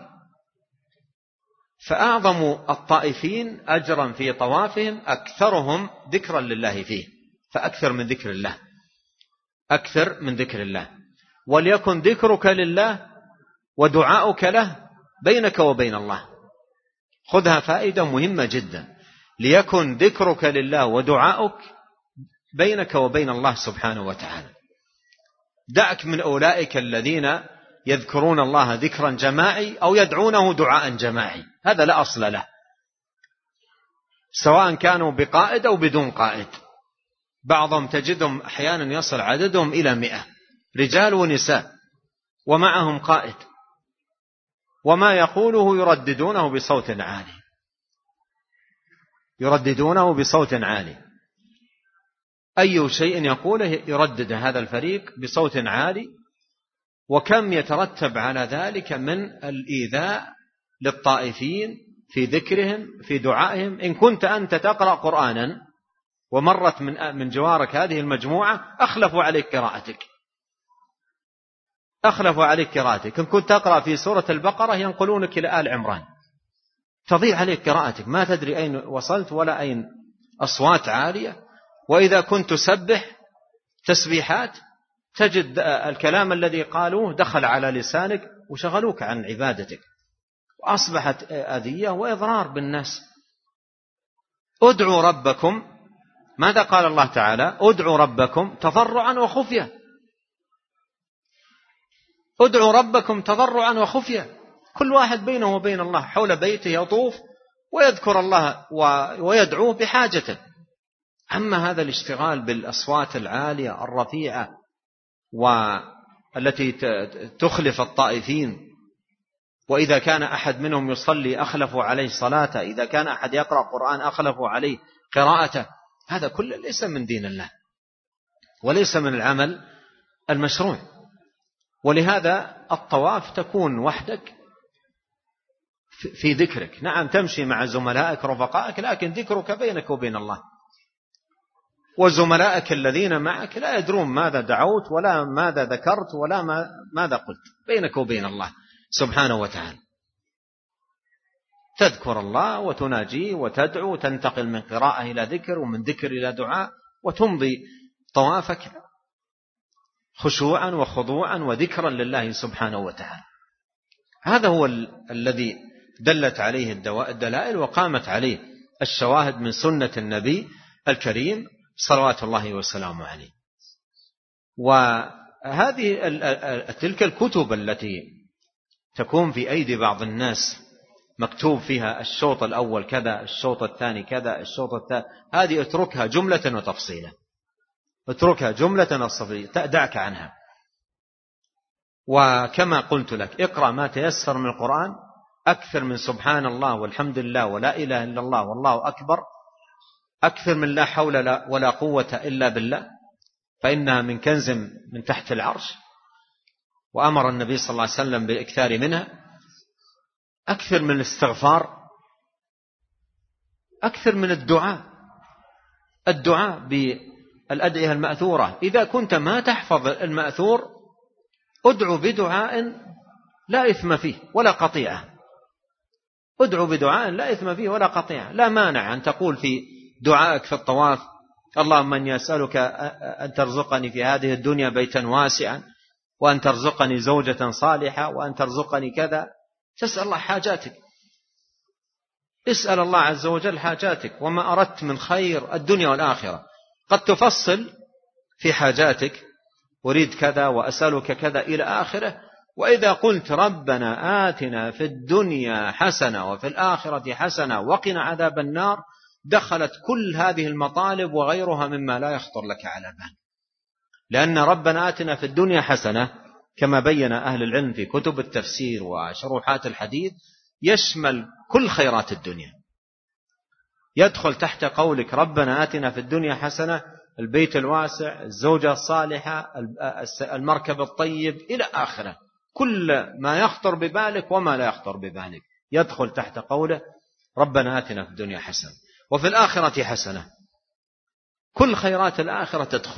فأعظم الطائفين أجرا في طوافهم أكثرهم ذكرا لله فيه، فأكثر من ذكر الله، أكثر من ذكر الله. وليكن ذكرك لله ودعاؤك له بينك وبين الله. خذها فائدة مهمة جدا، ليكن ذكرك لله ودعاؤك بينك وبين الله سبحانه وتعالى. دعك من أولئك الذين يذكرون الله ذكرا جماعي أو يدعونه دعاء جماعي، هذا لا أصل له، سواء كانوا بقائد أو بدون قائد. بعضهم تجدهم أحيانا يصل عددهم إلى 100 رجال ونساء ومعهم قائد، وما يقوله يرددونه بصوت عالي. أي شيء يقوله يردد هذا الفريق بصوت عالي، وكم يترتب على ذلك من الإيذاء للطائفين في ذكرهم في دعائهم. إن كنت أنت تقرأ قرآنا ومرت من جوارك هذه المجموعة أخلفوا عليك قراءتك، أخلفوا عليك قراءتك. إن كنت تقرأ في سورة البقرة ينقلونك إلى آل عمران، تضيع عليك قراءتك، ما تدري أين وصلت ولا أين أصوات عالية. وإذا كنت تسبح تسبيحات تجد الكلام الذي قالوه دخل على لسانك وشغلوك عن عبادتك، وأصبحت أذية وإضرار بالناس. ادعوا ربكم، ماذا قال الله تعالى؟ ادعوا ربكم تضرعا وخفية، ادعوا ربكم تضرعا وخفية. كل واحد بينه وبين الله حول بيته يطوف ويذكر الله ويدعوه بحاجته. أما هذا الاشتغال بالأصوات العالية الرفيعة والتي تخلف الطائفين، وإذا كان أحد منهم يصلي أخلفوا عليه صلاته، إذا كان أحد يقرأ قرآن أخلفوا عليه قراءته، هذا كله ليس من دين الله وليس من العمل المشروع. ولهذا الطواف تكون وحدك في ذكرك، نعم تمشي مع زملائك رفقائك، لكن ذكرك بينك وبين الله، وزملائك الذين معك لا يدرون ماذا دعوت ولا ماذا ذكرت ولا ماذا قلت، بينك وبين الله سبحانه وتعالى. تذكر الله وتناجيه وتدعو وتنتقل من قراءة إلى ذكر ومن ذكر إلى دعاء، وتمضي طوافك خشوعا وخضوعا وذكرا لله سبحانه وتعالى. هذا هو الذي دلت عليه الدلائل وقامت عليه الشواهد من سنة النبي الكريم صلوات الله وسلامه عليه. وهذه تلك الكتب التي تكون في أيدي بعض الناس مكتوب فيها الشوط الأول كذا، الشوط الثاني كذا، الشوط الثالث، هذه اتركها جملة وتفصيلا، اتركها جملة وتفصيلا، دعك عنها. وكما قلت لك اقرأ ما تيسر من القرآن، أكثر من سبحان الله والحمد لله ولا إله إلا الله والله أكبر، أكثر من لا حول ولا قوة إلا بالله، فإنها من كنز من تحت العرش، وأمر النبي صلى الله عليه وسلم بالإكثار منها. أكثر من الاستغفار، أكثر من الدعاء بالأدعية المأثورة. إذا كنت ما تحفظ المأثور ادعو بدعاء لا إثم فيه ولا قطيعة، ادعو بدعاء لا إثم فيه ولا قطيعة. لا مانع أن تقول في دعائك في الطواف اللهم إني أسألك أن ترزقني في هذه الدنيا بيتا واسعا، وأن ترزقني زوجة صالحة، وأن ترزقني كذا. تسأل الله حاجاتك، اسأل الله عز وجل حاجاتك وما أردت من خير الدنيا والآخرة. قد تفصل في حاجاتك، أريد كذا وأسألك كذا إلى آخره. وإذا قلت ربنا آتنا في الدنيا حسنة وفي الآخرة حسنة وقنا عذاب النار، دخلت كل هذه المطالب وغيرها مما لا يخطر لك على بال. لأن ربنا آتنا في الدنيا حسنة كما بين أهل العلم في كتب التفسير وشروحات الحديث يشمل كل خيرات الدنيا، يدخل تحت قولك ربنا آتنا في الدنيا حسنة البيت الواسع، الزوجة الصالحة، المركب الطيب إلى آخره. كل ما يخطر ببالك وما لا يخطر ببالك يدخل تحت قوله ربنا آتنا في الدنيا حسنة وفي الآخرة حسنة. كل خيرات الآخرة تدخل،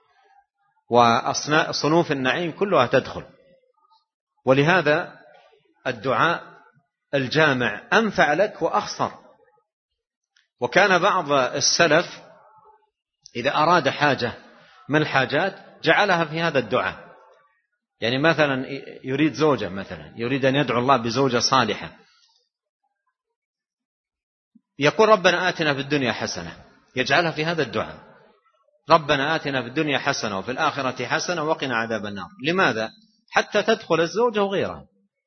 وصنوف النعيم كلها تدخل. ولهذا الدعاء الجامع أنفع لك وأخصر. وكان بعض السلف إذا أراد حاجة من الحاجات جعلها في هذا الدعاء. يعني مثلا يريد زوجة، مثلا يريد أن يدعو الله بزوجة صالحة، يقول ربنا آتنا في الدنيا حسنة، يجعلها في هذا الدعاء ربنا آتنا في الدنيا حسنة وفي الآخرة حسنة وقنا عذاب النار. لماذا؟ حتى تدخل الزوجة وغيرها،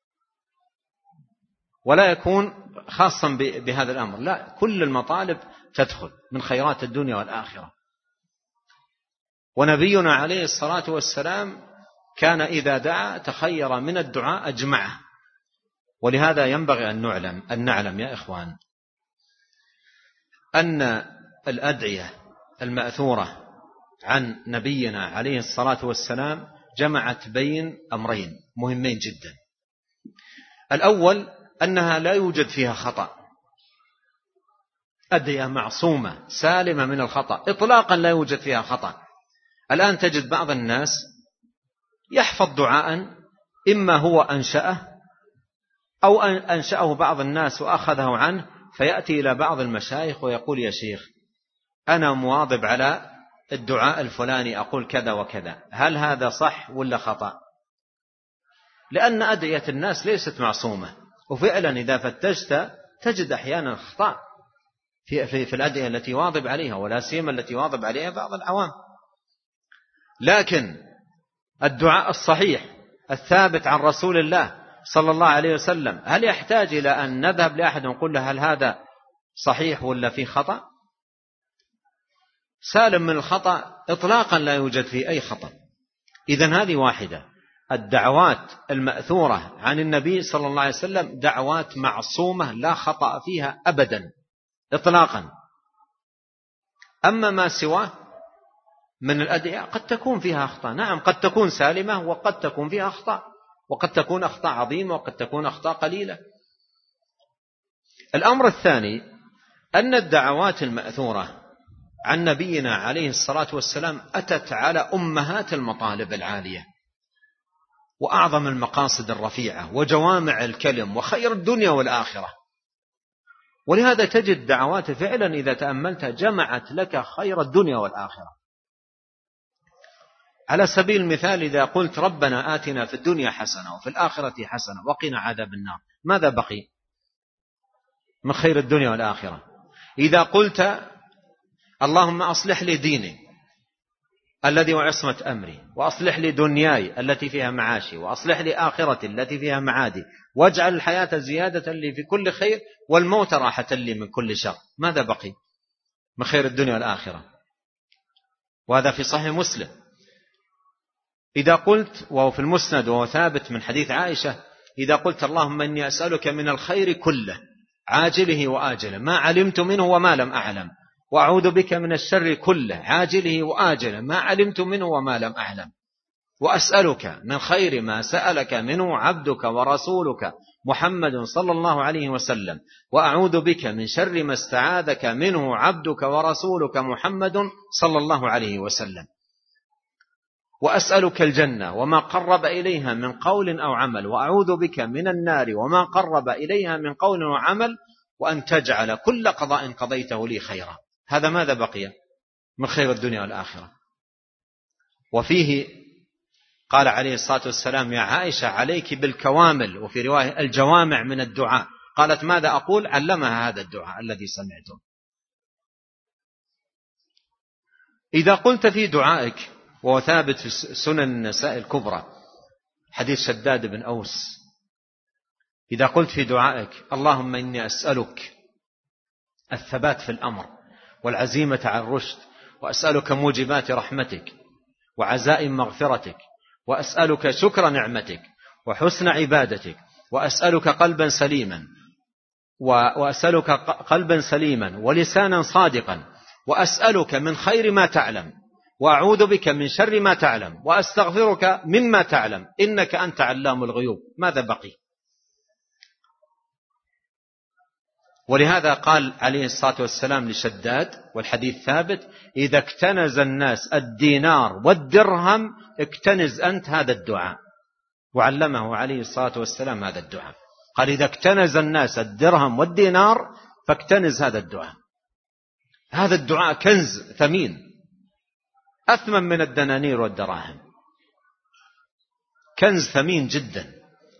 ولا يكون خاصا بهذا الأمر، لا، كل المطالب تدخل من خيرات الدنيا والآخرة. ونبينا عليه الصلاة والسلام كان إذا دعا تخير من الدعاء أجمعه. ولهذا ينبغي أن نعلم يا إخوان أن الأدعية المأثورة عن نبينا عليه الصلاة والسلام جمعت بين أمرين مهمين جدا. الأول أنها لا يوجد فيها خطأ، أدعية معصومة سالمة من الخطأ إطلاقا، لا يوجد فيها خطأ. الآن تجد بعض الناس يحفظ دعاء إما هو أنشأه أو أنشأه بعض الناس وأخذه عنه، فيأتي إلى بعض المشايخ ويقول: يا شيخ أنا مواظب على الدعاء الفلاني، أقول كذا وكذا، هل هذا صح ولا خطأ؟ لأن أدعية الناس ليست معصومة، وفعلا إذا فتشت تجد أحيانا أخطاء في الأدعية التي واظب عليها، ولا سيما التي واظب عليها بعض العوام. لكن الدعاء الصحيح الثابت عن رسول الله صلى الله عليه وسلم هل يحتاج إلى أن نذهب لأحد ونقول له هل هذا صحيح ولا فيه خطأ؟ سالم من الخطأ إطلاقا، لا يوجد فيه أي خطأ. إذن هذه واحدة. الدعوات المأثورة عن النبي صلى الله عليه وسلم دعوات معصومة لا خطأ فيها أبدا إطلاقا. أما ما سواه من الأدعية قد تكون فيها أخطاء، نعم قد تكون سالمة وقد تكون فيها أخطاء، وقد تكون أخطاء عظيمة وقد تكون أخطاء قليلة. الأمر الثاني أن الدعوات المأثورة عن نبينا عليه الصلاة والسلام أتت على أمهات المطالب العالية وأعظم المقاصد الرفيعة وجوامع الكلم وخير الدنيا والآخرة، ولهذا تجد دعوات فعلا إذا تأملتها جمعت لك خير الدنيا والآخرة. على سبيل المثال إذا قلت ربنا آتنا في الدنيا حسنة وفي الآخرة حسنة وقنا عذاب النار، ماذا بقي من خير الدنيا والآخرة؟ إذا قلت اللهم أصلح لي ديني الذي وعصمة أمري، وأصلح لي دنياي التي فيها معاشي، وأصلح لي آخرتي التي فيها معادي، واجعل الحياة زيادة لي في كل خير والموت راحة لي من كل شر، ماذا بقي من خير الدنيا والآخرة؟ وهذا في صحيح مسلم. إذا قلت، وهو في المسند وهو ثابت من حديث عائشة، إذا قلت اللهم إني أسألك من الخير كله عاجله وآجله ما علمت منه وما لم أعلم، وأعوذ بك من الشر كله عاجله وآجله ما علمت منه وما لم أعلم، وأسألك من خير ما سألك منه عبدك ورسولك محمد صلى الله عليه وسلم، وأعوذ بك من شر ما استعاذك منه عبدك ورسولك محمد صلى الله عليه وسلم، وأسألك الجنة وما قرب إليها من قول أو عمل، وأعوذ بك من النار وما قرب إليها من قول وعمل، وأن تجعل كل قضاء قضيته لي خيرا. هذا ماذا بقي من خير الدنيا والآخرة؟ وفيه قال عليه الصلاة والسلام يا عائشة عليك بالكوامل، وفي رواية الجوامع من الدعاء. قالت ماذا أقول؟ علمها هذا الدعاء الذي سمعته. إذا قلت في دعائك، وهو ثابت في سنن النساء الكبرى حديث شداد بن أوس، إذا قلت في دعائك اللهم إني أسألك الثبات في الأمر والعزيمة على الرشد، وأسألك موجبات رحمتك وعزائم مغفرتك، وأسألك شكر نعمتك وحسن عبادتك، وأسألك قلبا سليما وأسألك قلبا سليما ولسانا صادقا، وأسألك من خير ما تعلم، وأعوذ بك من شر ما تعلم، وأستغفرك مما تعلم إنك أنت علام الغيوب. ماذا بقي؟ ولهذا قال عليه الصلاة والسلام لشداد، والحديث ثابت، إذا اكتنز الناس الدينار والدرهم اكتنز أنت هذا الدعاء، وعلمه عليه الصلاة والسلام هذا الدعاء. قال إذا اكتنز الناس الدرهم والدينار فاكتنز هذا الدعاء. هذا الدعاء كنز ثمين أثمن من الدنانير والدراهم، كنز ثمين جدا.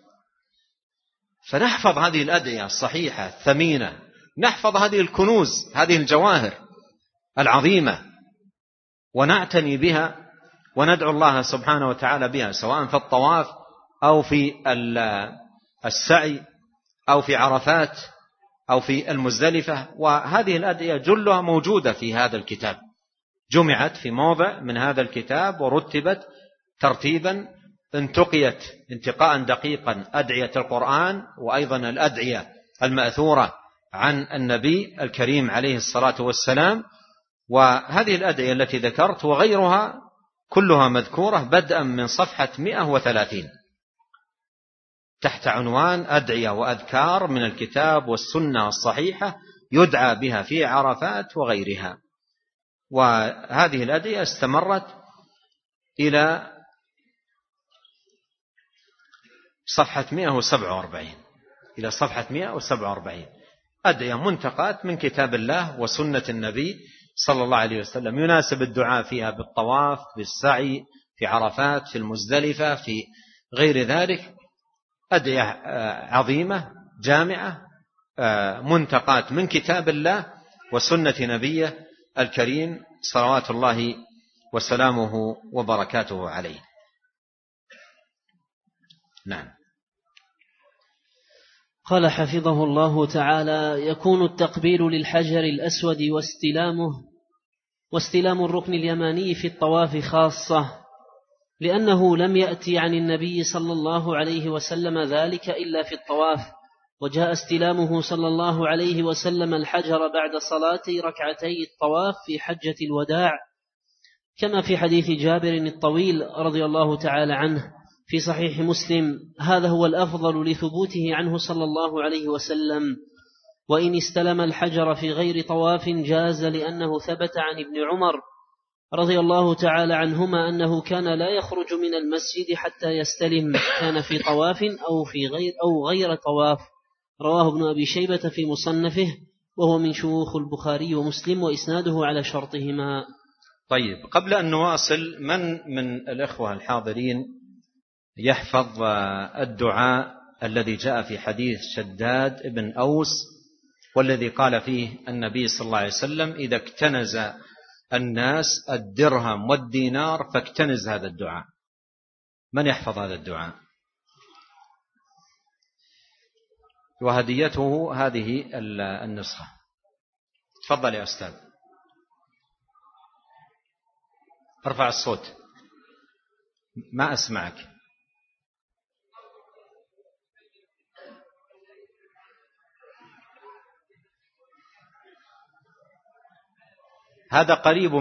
فنحفظ هذه الأدعية الصحيحة الثمينة، نحفظ هذه الكنوز، هذه الجواهر العظيمة، ونعتني بها وندعو الله سبحانه وتعالى بها، سواء في الطواف أو في السعي أو في عرفات أو في المزدلفة. وهذه الأدعية جلها موجودة في هذا الكتاب، جمعت في موضع من هذا الكتاب ورتبت ترتيبا، انتقيت انتقاء دقيقا أدعية القرآن وأيضا الأدعية المأثورة عن النبي الكريم عليه الصلاة والسلام. وهذه الأدعية التي ذكرت وغيرها كلها مذكورة بدءا من صفحة 130 تحت عنوان أدعية وأذكار من الكتاب والسنة الصحيحة يدعى بها في عرفات وغيرها. وهذه الأدعية استمرت إلى صفحة 147 أدعية منتقات من كتاب الله وسنة النبي صلى الله عليه وسلم، يناسب الدعاء فيها بالطواف، بالسعي، في عرفات، في المزدلفة، في غير ذلك. أدعية عظيمة جامعة منتقات من كتاب الله وسنة نبيه الكريم صلوات الله وسلامه وبركاته عليه. نعم. قال حفظه الله تعالى: يكون التقبيل للحجر الأسود واستلام الركن اليماني في الطواف خاصة، لأنه لم يأتي عن النبي صلى الله عليه وسلم ذلك إلا في الطواف، وجاء استلامه صلى الله عليه وسلم الحجر بعد صلاة ركعتي الطواف في حجة الوداع، كما في حديث جابر الطويل رضي الله تعالى عنه في صحيح مسلم. هذا هو الأفضل لثبوته عنه صلى الله عليه وسلم. وإن استلم الحجر في غير طواف جاز، لأنه ثبت عن ابن عمر رضي الله تعالى عنهما أنه كان لا يخرج من المسجد حتى يستلم، كان في طواف أو غير طواف. رواه ابن أبي شيبة في مصنفه، وهو من شيوخ البخاري ومسلم، وإسناده على شرطهما. طيب، قبل أن نواصل، من الإخوة الحاضرين يحفظ الدعاء الذي جاء في حديث شداد بن أوس، والذي قال فيه النبي صلى الله عليه وسلم: إذا اكتنز الناس الدرهم والدينار فاكتنز هذا الدعاء. من يحفظ هذا الدعاء؟ وهديته هذه النسخة. تفضل يا أستاذ، ارفع الصوت، ما أسمعك. هذا قريب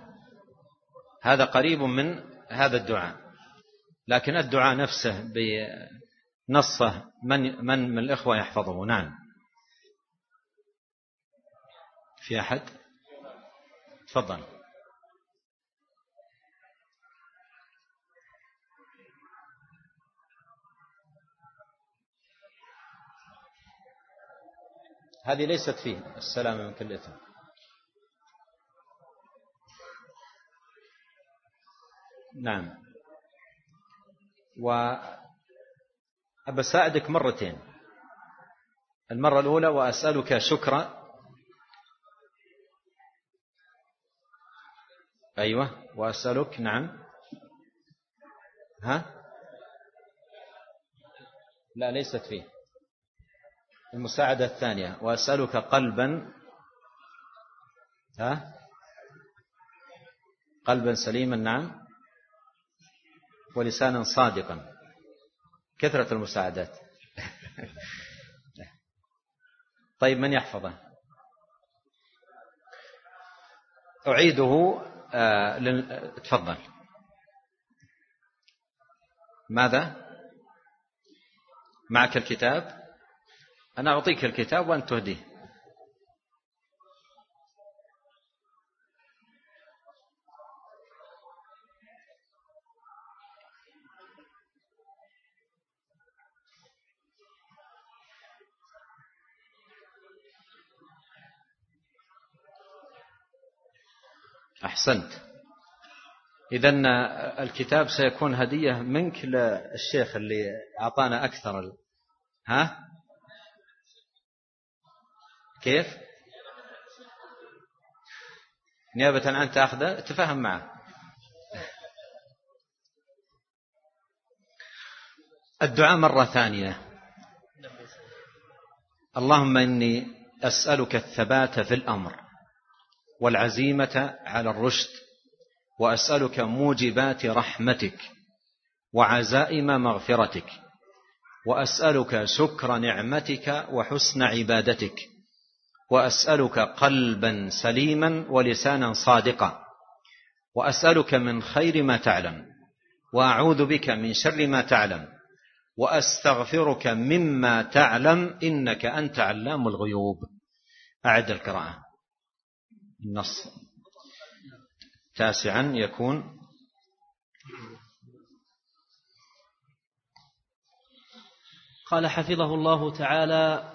من هذا الدعاء، لكن الدعاء نفسه بنصه من الإخوة يحفظه؟ نعم. في أحد؟ تفضل. هذه ليست فيه السلام من كل إثم. نعم. وأساعدك مرتين. المرة الأولى: وأسألك شكرا. أيوة، وأسألك. نعم. لا، ليست فيه. المساعدة الثانية: وأسألك قلبا قلبا سليما. نعم. ولسانا صادقا. كثرة المساعدات. طيب، من يحفظه؟ أعيده. تفضل. ماذا؟ معك الكتاب؟ أنا أعطيك الكتاب وأنت تهديه. أحسنت. إذن الكتاب سيكون هدية منك للشيخ اللي أعطانا أكثر. كيف؟ نيابة عن تأخذه، تفهم معه. الدعاء مرة ثانية: اللهم إني أسألك الثبات في الأمر والعزيمة على الرشد، وأسألك موجبات رحمتك وعزائم مغفرتك، وأسألك شكر نعمتك وحسن عبادتك، وأسألك قلبا سليما ولسانا صادقا، وأسألك من خير ما تعلم، وأعوذ بك من شر ما تعلم، وأستغفرك مما تعلم، إنك أنت علام الغيوب. أعد القراءة. النص 9 يكون قال حفظه الله تعالى: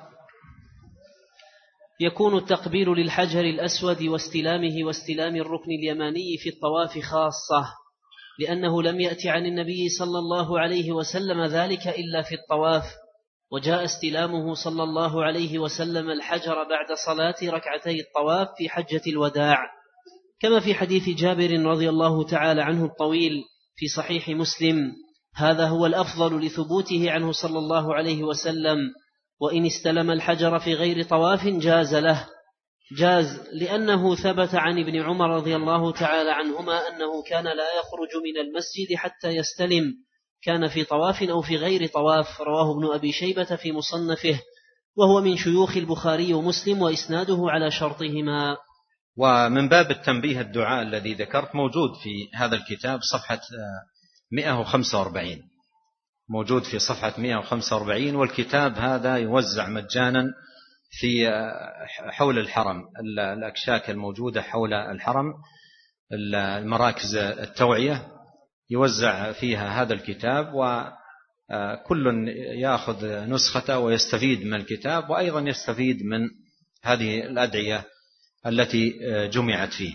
يكون التقبيل للحجر الأسود واستلامه واستلام الركن اليماني في الطواف خاصة، لأنه لم يأتي عن النبي صلى الله عليه وسلم ذلك إلا في الطواف، وجاء استلامه صلى الله عليه وسلم الحجر بعد صلاة ركعتي الطواف في حجة الوداع، كما في حديث جابر رضي الله تعالى عنه الطويل في صحيح مسلم: هذا هو الأفضل لثبوته عنه صلى الله عليه وسلم، وإن استلم الحجر في غير طواف جاز له، لأنه ثبت عن ابن عمر رضي الله تعالى عنهما أنه كان لا يخرج من المسجد حتى يستلم، كان في طواف أو في غير طواف. رواه ابن أبي شيبة في مصنفه، وهو من شيوخ البخاري ومسلم، وإسناده على شرطهما. ومن باب التنبيه الدعاء الذي ذكرت موجود في هذا الكتاب صفحة 145، موجود في صفحة 145. والكتاب هذا يوزع مجانا في حول الحرم، الأكشاك الموجودة حول الحرم، المراكز التوعية يوزع فيها هذا الكتاب، وكل يأخذ نسخته ويستفيد من الكتاب، وأيضا يستفيد من هذه الأدعية التي جمعت فيه.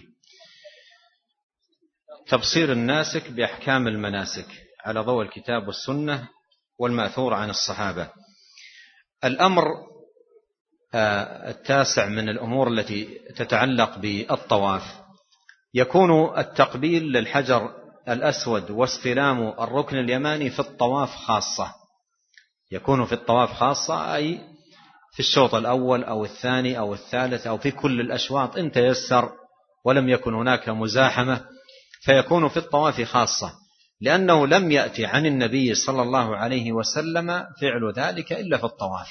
تبصير الناسك بأحكام المناسك على ضوء الكتاب والسنة والمأثور عن الصحابة. الأمر 9 من الأمور التي تتعلق بالطواف: يكون التقبيل للحجر الأسود واستلام الركن اليماني في الطواف خاصة. يكون في الطواف خاصة، أي في الشوط الأول أو الثاني أو الثالث أو في كل الأشواط إن تيسر ولم يكن هناك مزاحمة، فيكون في الطواف خاصة، لأنه لم يأتي عن النبي صلى الله عليه وسلم فعل ذلك إلا في الطواف.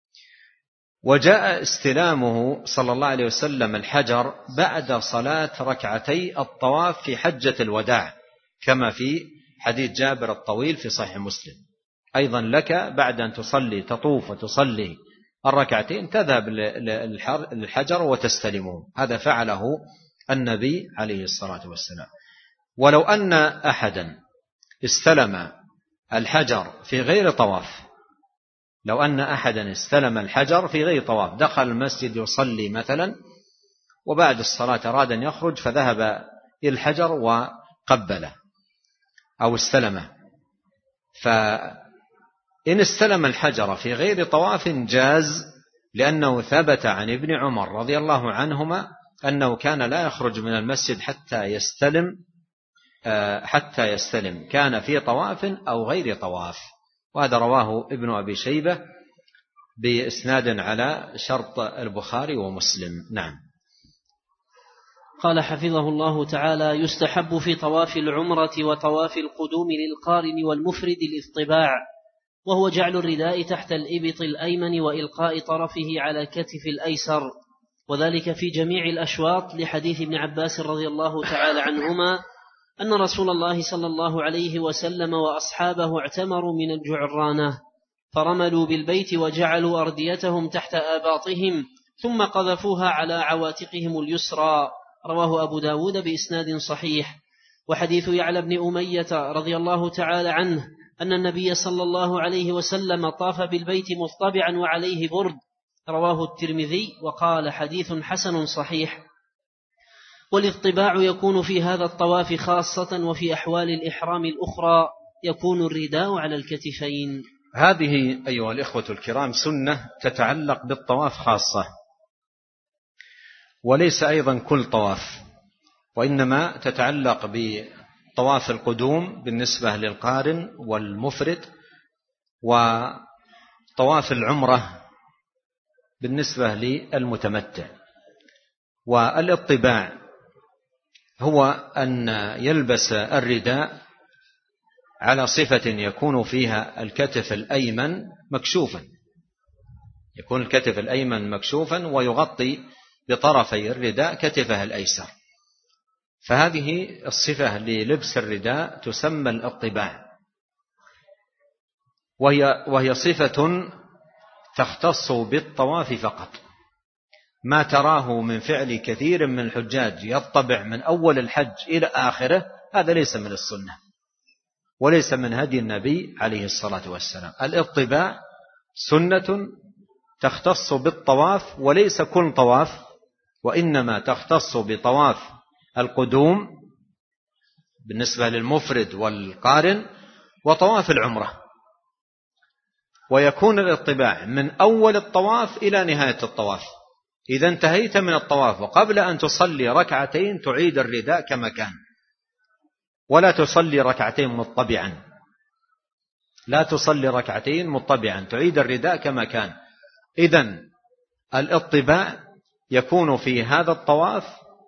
وجاء استلامه صلى الله عليه وسلم الحجر بعد صلاة ركعتي الطواف في حجة الوداع، كما في حديث جابر الطويل في صحيح مسلم. أيضا لك بعد أن تصلي تطوف وتصلي الركعتين تذهب للحجر وتستلمه. هذا فعله النبي عليه الصلاة والسلام. ولو أن أحدا استلم الحجر في غير طواف، لو أن أحدا استلم الحجر في غير طواف، دخل المسجد يصلي مثلا، وبعد الصلاة أراد أن يخرج فذهب إلى الحجر وقبله أو استلمه، فإن استلم الحجر في غير طواف جاز، لأنه ثبت عن ابن عمر رضي الله عنهما أنه كان لا يخرج من المسجد حتى يستلم، كان في طواف أو غير طواف. وهذا رواه ابن أبي شيبة بإسناد على شرط البخاري ومسلم. نعم. قال حفظه الله تعالى: يستحب في طواف العمرة وطواف القدوم للقارن والمفرد الاصطباع، وهو جعل الرداء تحت الإبط الأيمن وإلقاء طرفه على الكتف الأيسر، وذلك في جميع الأشواط، لحديث ابن عباس رضي الله تعالى عنهما أن رسول الله صلى الله عليه وسلم وأصحابه اعتمروا من الجعرانة، فرملوا بالبيت وجعلوا أرديتهم تحت آباطهم ثم قذفوها على عواتقهم اليسرى. رواه أبو داود بإسناد صحيح. وحديث يعلى بن أمية رضي الله تعالى عنه أن النبي صلى الله عليه وسلم طاف بالبيت مصطبعا وعليه برد، رواه الترمذي وقال حديث حسن صحيح. والاطباع يكون في هذا الطواف خاصة، وفي أحوال الإحرام الأخرى يكون الرداء على الكتفين. هذه أيها الإخوة الكرام سنة تتعلق بالطواف خاصة، وليس أيضا كل طواف، وإنما تتعلق بطواف القدوم بالنسبة للقارن والمفرد، وطواف العمرة بالنسبة للمتمتع. والاطباع هو أن يلبس الرداء على صفة يكون فيها الكتف الأيمن مكشوفا، يكون الكتف الأيمن مكشوفا ويغطي بطرفي الرداء كتفه الأيسر، فهذه الصفة للبس الرداء تسمى الاطباع، وهي صفة تختص بالطواف فقط، ما تراه من فعل كثير من الحجاج يطبع من أول الحج إلى آخره، هذا ليس من السنة وليس من هدي النبي عليه الصلاة والسلام. الاطباع سنة تختص بالطواف، وليس كل طواف، وإنما تختص بطواف القدوم بالنسبة للمفرد والقارن وطواف العمرة. ويكون الاطباع من أول الطواف إلى نهاية الطواف. إذا انتهيت من الطواف وقبل أن تصلي ركعتين تعيد الرداء كما كان، ولا تصلي ركعتين مطبعا، لا تصلي ركعتين مطبعا، تعيد الرداء كما كان. إذن الاطباع يكون في هذا الطواف.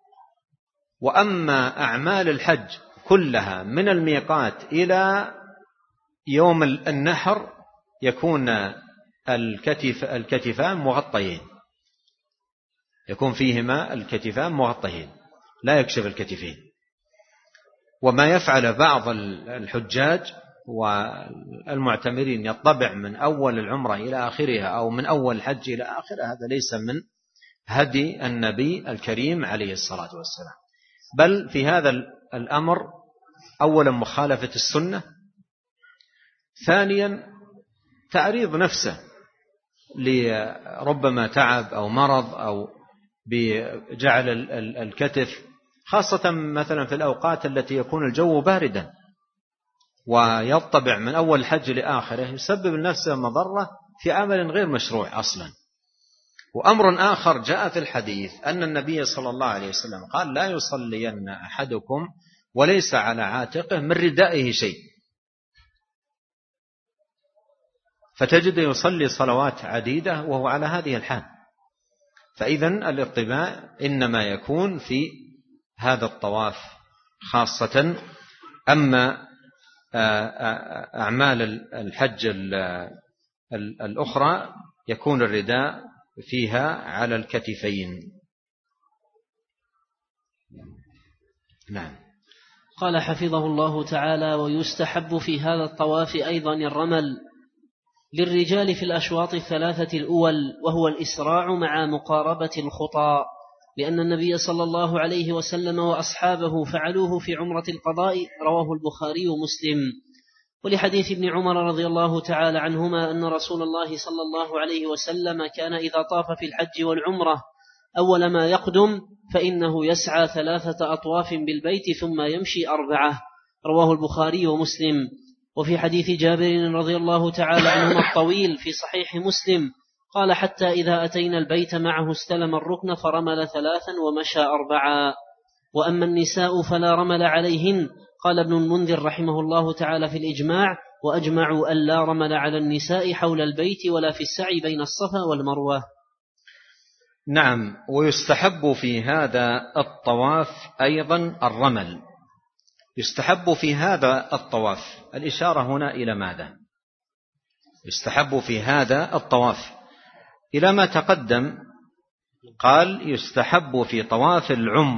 وأما أعمال الحج كلها من الميقات إلى يوم النحر يكون الكتفان مغطيين، يكون فيهما الكتفان مغطيين لا يكشف الكتفين. وما يفعل بعض الحجاج والمعتمرين يطبع من أول العمرة إلى آخرها أو من أول الحج إلى آخرها، هذا ليس من هدي النبي الكريم عليه الصلاة والسلام. بل في هذا الأمر أولا مخالفة السنة، ثانيا تعريض نفسه لربما تعب أو مرض أو بجعل الكتف، خاصة مثلا في الأوقات التي يكون الجو باردا، ويطبع من أول الحج لآخره يسبب لنفسه مضرة في عمل غير مشروع أصلا. وأمر آخر جاء في الحديث أن النبي صلى الله عليه وسلم قال: لا يصلين أحدكم وليس على عاتقه من ردائه شيء. فتجد يصلي صلوات عديدة وهو على هذه الحال. فإذن الاطباع إنما يكون في هذا الطواف خاصة. أما أعمال الحج الأخرى يكون الرداء فيها على الكتفين. نعم. قال حفظه الله تعالى: ويستحب في هذا الطواف أيضا الرمل للرجال في الأشواط الثلاثة الأول، وهو الإسراع مع مقاربة الخطى، لأن النبي صلى الله عليه وسلم وأصحابه فعلوه في عمرة القضاء، رواه البخاري ومسلم. ولحديث ابن عمر رضي الله تعالى عنهما أن رسول الله صلى الله عليه وسلم كان إذا طاف في الحج والعمرة أول ما يقدم فإنه يسعى 3 أطواف بالبيت ثم يمشي 4، رواه البخاري ومسلم. وفي حديث جابر رضي الله تعالى عنهما الطويل في صحيح مسلم قال: حتى إذا أتينا البيت معه استلم الركن فرمل 3 ومشى 4. وأما النساء فلا رمل عليهن. قال ابن المنذر رحمه الله تعالى في الإجماع: وأجمعوا أن لا رمل على النساء حول البيت ولا في السعي بين الصفا والمروة. نعم. ويستحب في هذا الطواف أيضا الرمل. يستحب في هذا الطواف، الإشارة هنا إلى ماذا؟ يستحب في هذا الطواف إلى ما تقدم. قال: يستحب في طواف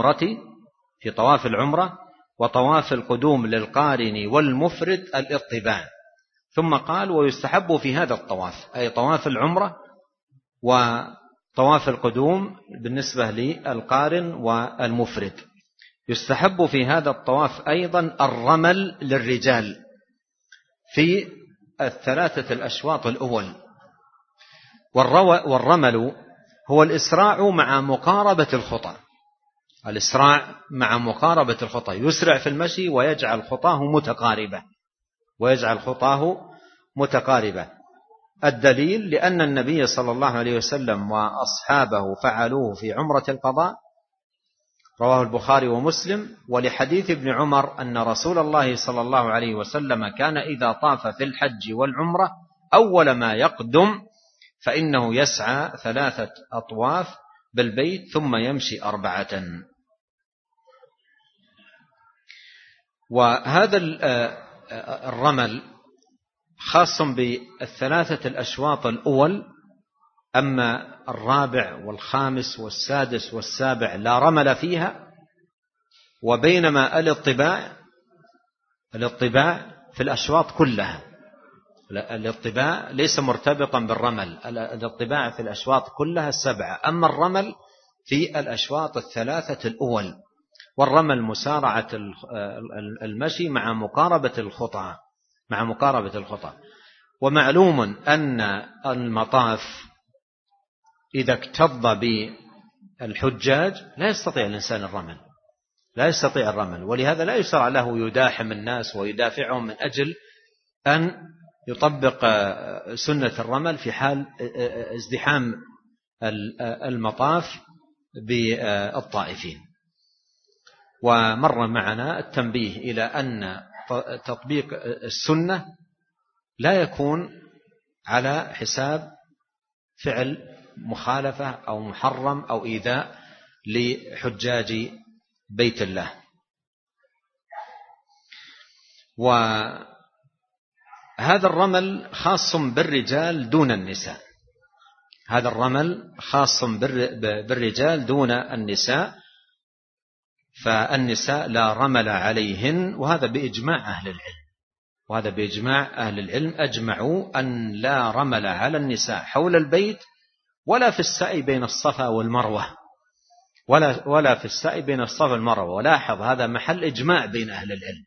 العمرة وطواف القدوم للقارن والمفرد الاطباع. ثم قال: ويستحب في هذا الطواف، أي طواف العمرة وطواف القدوم بالنسبة للقارن والمفرد. يستحب في هذا الطواف أيضا الرمل للرجال في 3 الأشواط الأول. والرمل هو الإسراع مع مقاربة الخطى. الإسراع مع مقاربة الخطى، يسرع في المشي ويجعل خطاه متقاربة. الدليل: لأن النبي صلى الله عليه وسلم وأصحابه فعلوه في عمرة القضاء، رواه البخاري ومسلم. ولحديث ابن عمر أن رسول الله صلى الله عليه وسلم كان إذا طاف في الحج والعمرة أول ما يقدم فإنه يسعى 3 أطواف بالبيت ثم يمشي 4. وهذا الرمل خاص ب3 الأشواط الأول. أما 4 والخامس والسادس والسابع لا رمل فيها. وبينما الاطباع في الأشواط كلها، الاطباع ليس مرتبطا بالرمل، الاطباع في الأشواط كلها 7. أما الرمل في الأشواط الثلاثة الأول. والرمل مسارعة المشي مع مقاربة الخطى. ومعلوم أن المطاف إذا اكتظ بالحجاج لا يستطيع الإنسان الرمل، ولهذا لا يشرع له يداحم الناس ويدافعهم من أجل أن يطبق سنة الرمل في حال ازدحام المطاف بالطائفين. ومر معنا التنبيه إلى أن تطبيق السنة لا يكون على حساب فعل مخالفة أو محرم أو إيذاء لحجاج بيت الله. وهذا الرمل خاص بالرجال دون النساء، هذا الرمل خاص بالرجال دون النساء، فالنساء لا رمل عليهن، وهذا بإجماع أهل العلم أجمعوا أن لا رمل على النساء حول البيت ولا في السعي بين الصفا والمروة، ولا في السعي بين الصفا والمروة. ولاحظ هذا محل إجماع بين أهل العلم.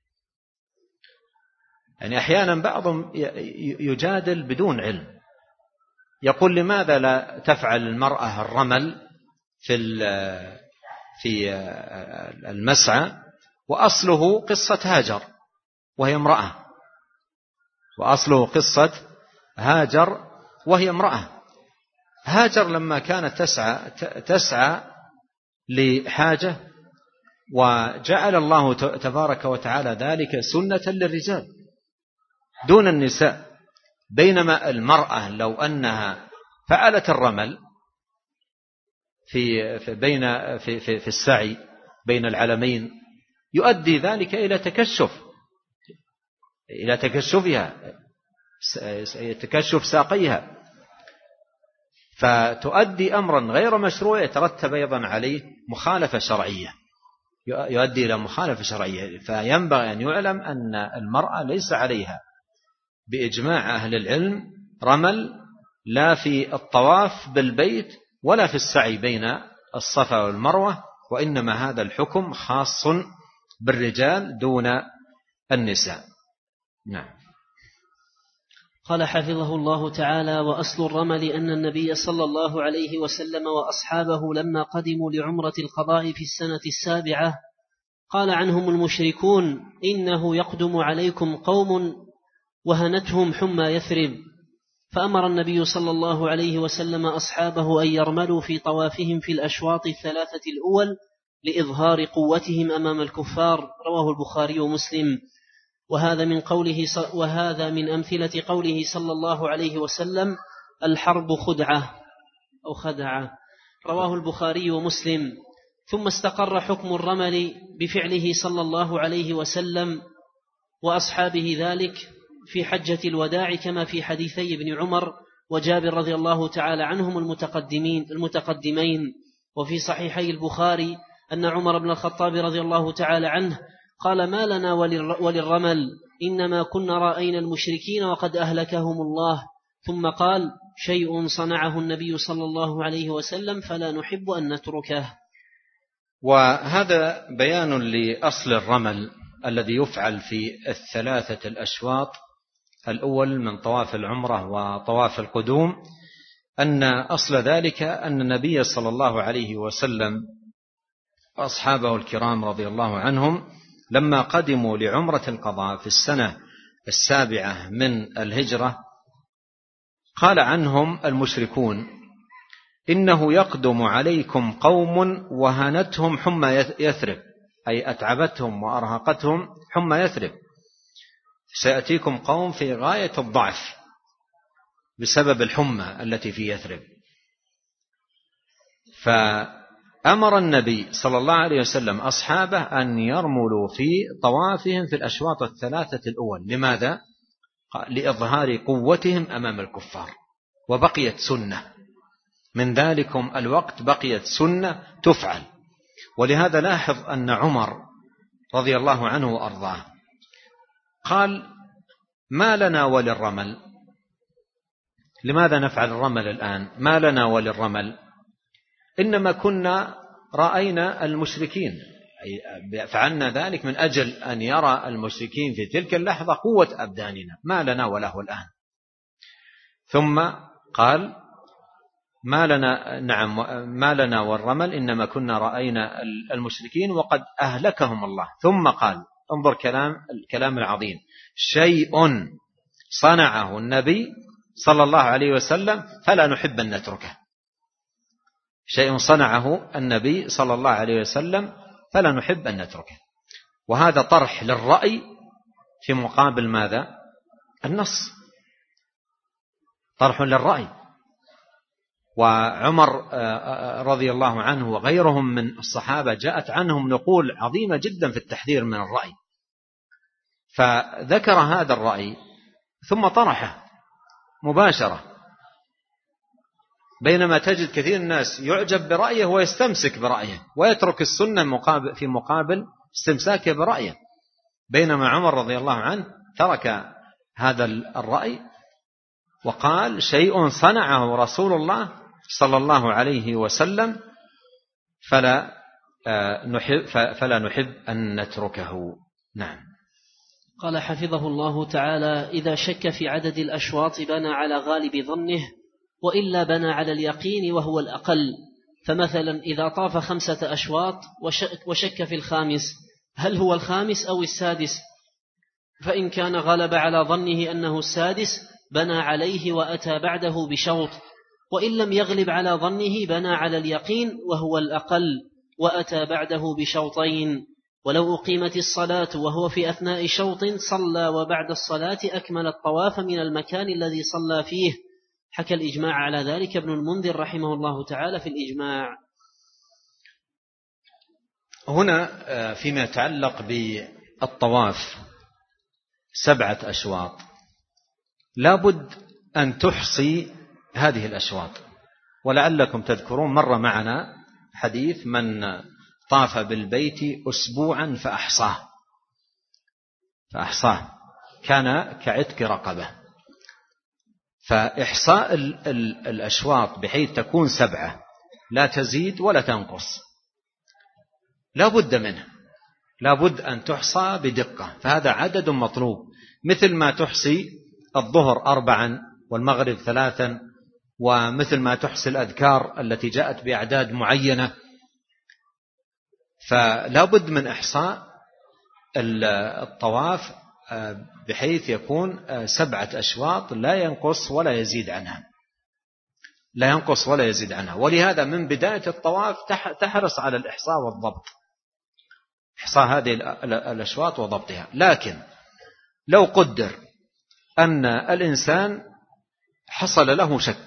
يعني أحيانا بعضهم يجادل بدون علم، يقول لماذا لا تفعل المرأة الرمل في المسعى وأصله قصة هاجر وهي امرأة، هاجر لما كانت تسعى لحاجة، وجعل الله تبارك وتعالى ذلك سنة للرجال دون النساء. بينما المرأة لو أنها فعلت الرمل في السعي بين العلمين يؤدي ذلك إلى تكشف ساقيها، فتؤدي أمرا غير مشروع يترتب أيضا عليه مخالفة شرعية، يؤدي إلى مخالفة شرعية. فينبغي أن يعلم أن المرأة ليس عليها بإجماع أهل العلم رمل لا في الطواف بالبيت ولا في السعي بين الصفا والمروة، وإنما هذا الحكم خاص بالرجال دون النساء. نعم. قال حفظه الله تعالى: وأصل الرمل أن النبي صلى الله عليه وسلم وأصحابه لما قدموا لعمرة القضاء في السنة 7 قال عنهم المشركون: إنه يقدم عليكم قوم وهنتهم حمى يثرب، فأمر النبي صلى الله عليه وسلم أصحابه أن يرملوا في طوافهم في الأشواط 3 الأول لإظهار قوتهم أمام الكفار. رواه البخاري ومسلم. وهذا من أمثلة قوله صلى الله عليه وسلم: الحرب خدعة. رواه البخاري ومسلم. ثم استقر حكم الرمل بفعله صلى الله عليه وسلم وأصحابه ذلك في حجة الوداع، كما في حديثي ابن عمر وجابر رضي الله تعالى عنهم المتقدمين. وفي صحيحي البخاري أن عمر بن الخطاب رضي الله تعالى عنه قال: ما لنا وللرمل، إنما كنا رأينا المشركين وقد أهلكهم الله. ثم قال: شيء صنعه النبي صلى الله عليه وسلم فلا نحب أن نتركه. وهذا بيان لأصل الرمل الذي يفعل في 3 الأشواط الأول من طواف العمرة وطواف القدوم، أن أصل ذلك أن النبي صلى الله عليه وسلم وأصحابه الكرام رضي الله عنهم لما قدموا لعمرة القضاء في السنة 7 من الهجرة قال عنهم المشركون: إنه يقدم عليكم قوم وهنتهم حمى يثرب، أي أتعبتهم وأرهقتهم حمى يثرب، سيأتيكم قوم في غاية الضعف بسبب الحمى التي في يثرب. فأمر النبي صلى الله عليه وسلم أصحابه أن يرملوا في طوافهم في الأشواط 3 الأول. لماذا؟ لإظهار قوتهم أمام الكفار. وبقيت سنة من ذلكم الوقت، بقيت سنة تفعل. ولهذا لاحظ أن عمر رضي الله عنه وأرضاه قال: ما لنا وللرمل، لماذا نفعل الرمل الآن؟ ما لنا وللرمل؟ إنما كنا رأينا المشركين، فعلنا ذلك من أجل أن يرى المشركين في تلك اللحظة قوة أبداننا ما لنا وله الآن. ثم قال ما لنا والرمل إنما كنا رأينا المشركين وقد أهلكهم الله. ثم قال انظر الكلام العظيم: شيء صنعه النبي صلى الله عليه وسلم فلا نحب أن نتركه. شيء صنعه النبي صلى الله عليه وسلم فلا نحب أن نتركه. وهذا طرح للرأي في مقابل ماذا؟ النص، طرح للرأي. وعمر رضي الله عنه وغيرهم من الصحابة جاءت عنهم نقول عظيمة جدا في التحذير من الرأي، فذكر هذا الرأي ثم طرحه مباشرة، بينما تجد كثير الناس يعجب برأيه ويستمسك برأيه ويترك السنة في مقابل استمساكه برأيه، بينما عمر رضي الله عنه ترك هذا الرأي وقال: شيء صنعه رسول الله صلى الله عليه وسلم فلا نحب أن نتركه. نعم. قال حفظه الله تعالى: إذا شك في عدد الأشواط بنى على غالب ظنه، وإلا بنى على اليقين وهو الأقل. فمثلا إذا طاف 5 أشواط وشك في الخامس هل هو الخامس أو السادس، فإن كان غلب على ظنه أنه السادس بنى عليه وأتى بعده بشوط، وإن لم يغلب على ظنه بنى على اليقين وهو الأقل وأتى بعده بشوطين. ولو أقيمت الصلاة وهو في أثناء شوط صلى وبعد الصلاة أكمل الطواف من المكان الذي صلى فيه. حكى الإجماع على ذلك ابن المنذر رحمه الله تعالى في الإجماع. هنا فيما يتعلق بالطواف 7 أشواط لابد أن تحصي هذه الأشواط. ولعلكم تذكرون مر معنا حديث من طاف بالبيت أسبوعا فأحصاه كان كعتق رقبة. فإحصاء الأشواط بحيث تكون 7 لا تزيد ولا تنقص لا بد منه، لا بد أن تحصى بدقة، فهذا عدد مطلوب، مثل ما تحصي الظهر 4 والمغرب 3، ومثل ما تحصي الأذكار التي جاءت بأعداد معينة. فلا بد من إحصاء الطواف بحيث يكون 7 أشواط لا ينقص ولا يزيد عنها، ولهذا من بداية الطواف تحرص على الإحصاء والضبط، إحصاء هذه الأشواط وضبطها. لكن لو قدر أن الإنسان حصل له شك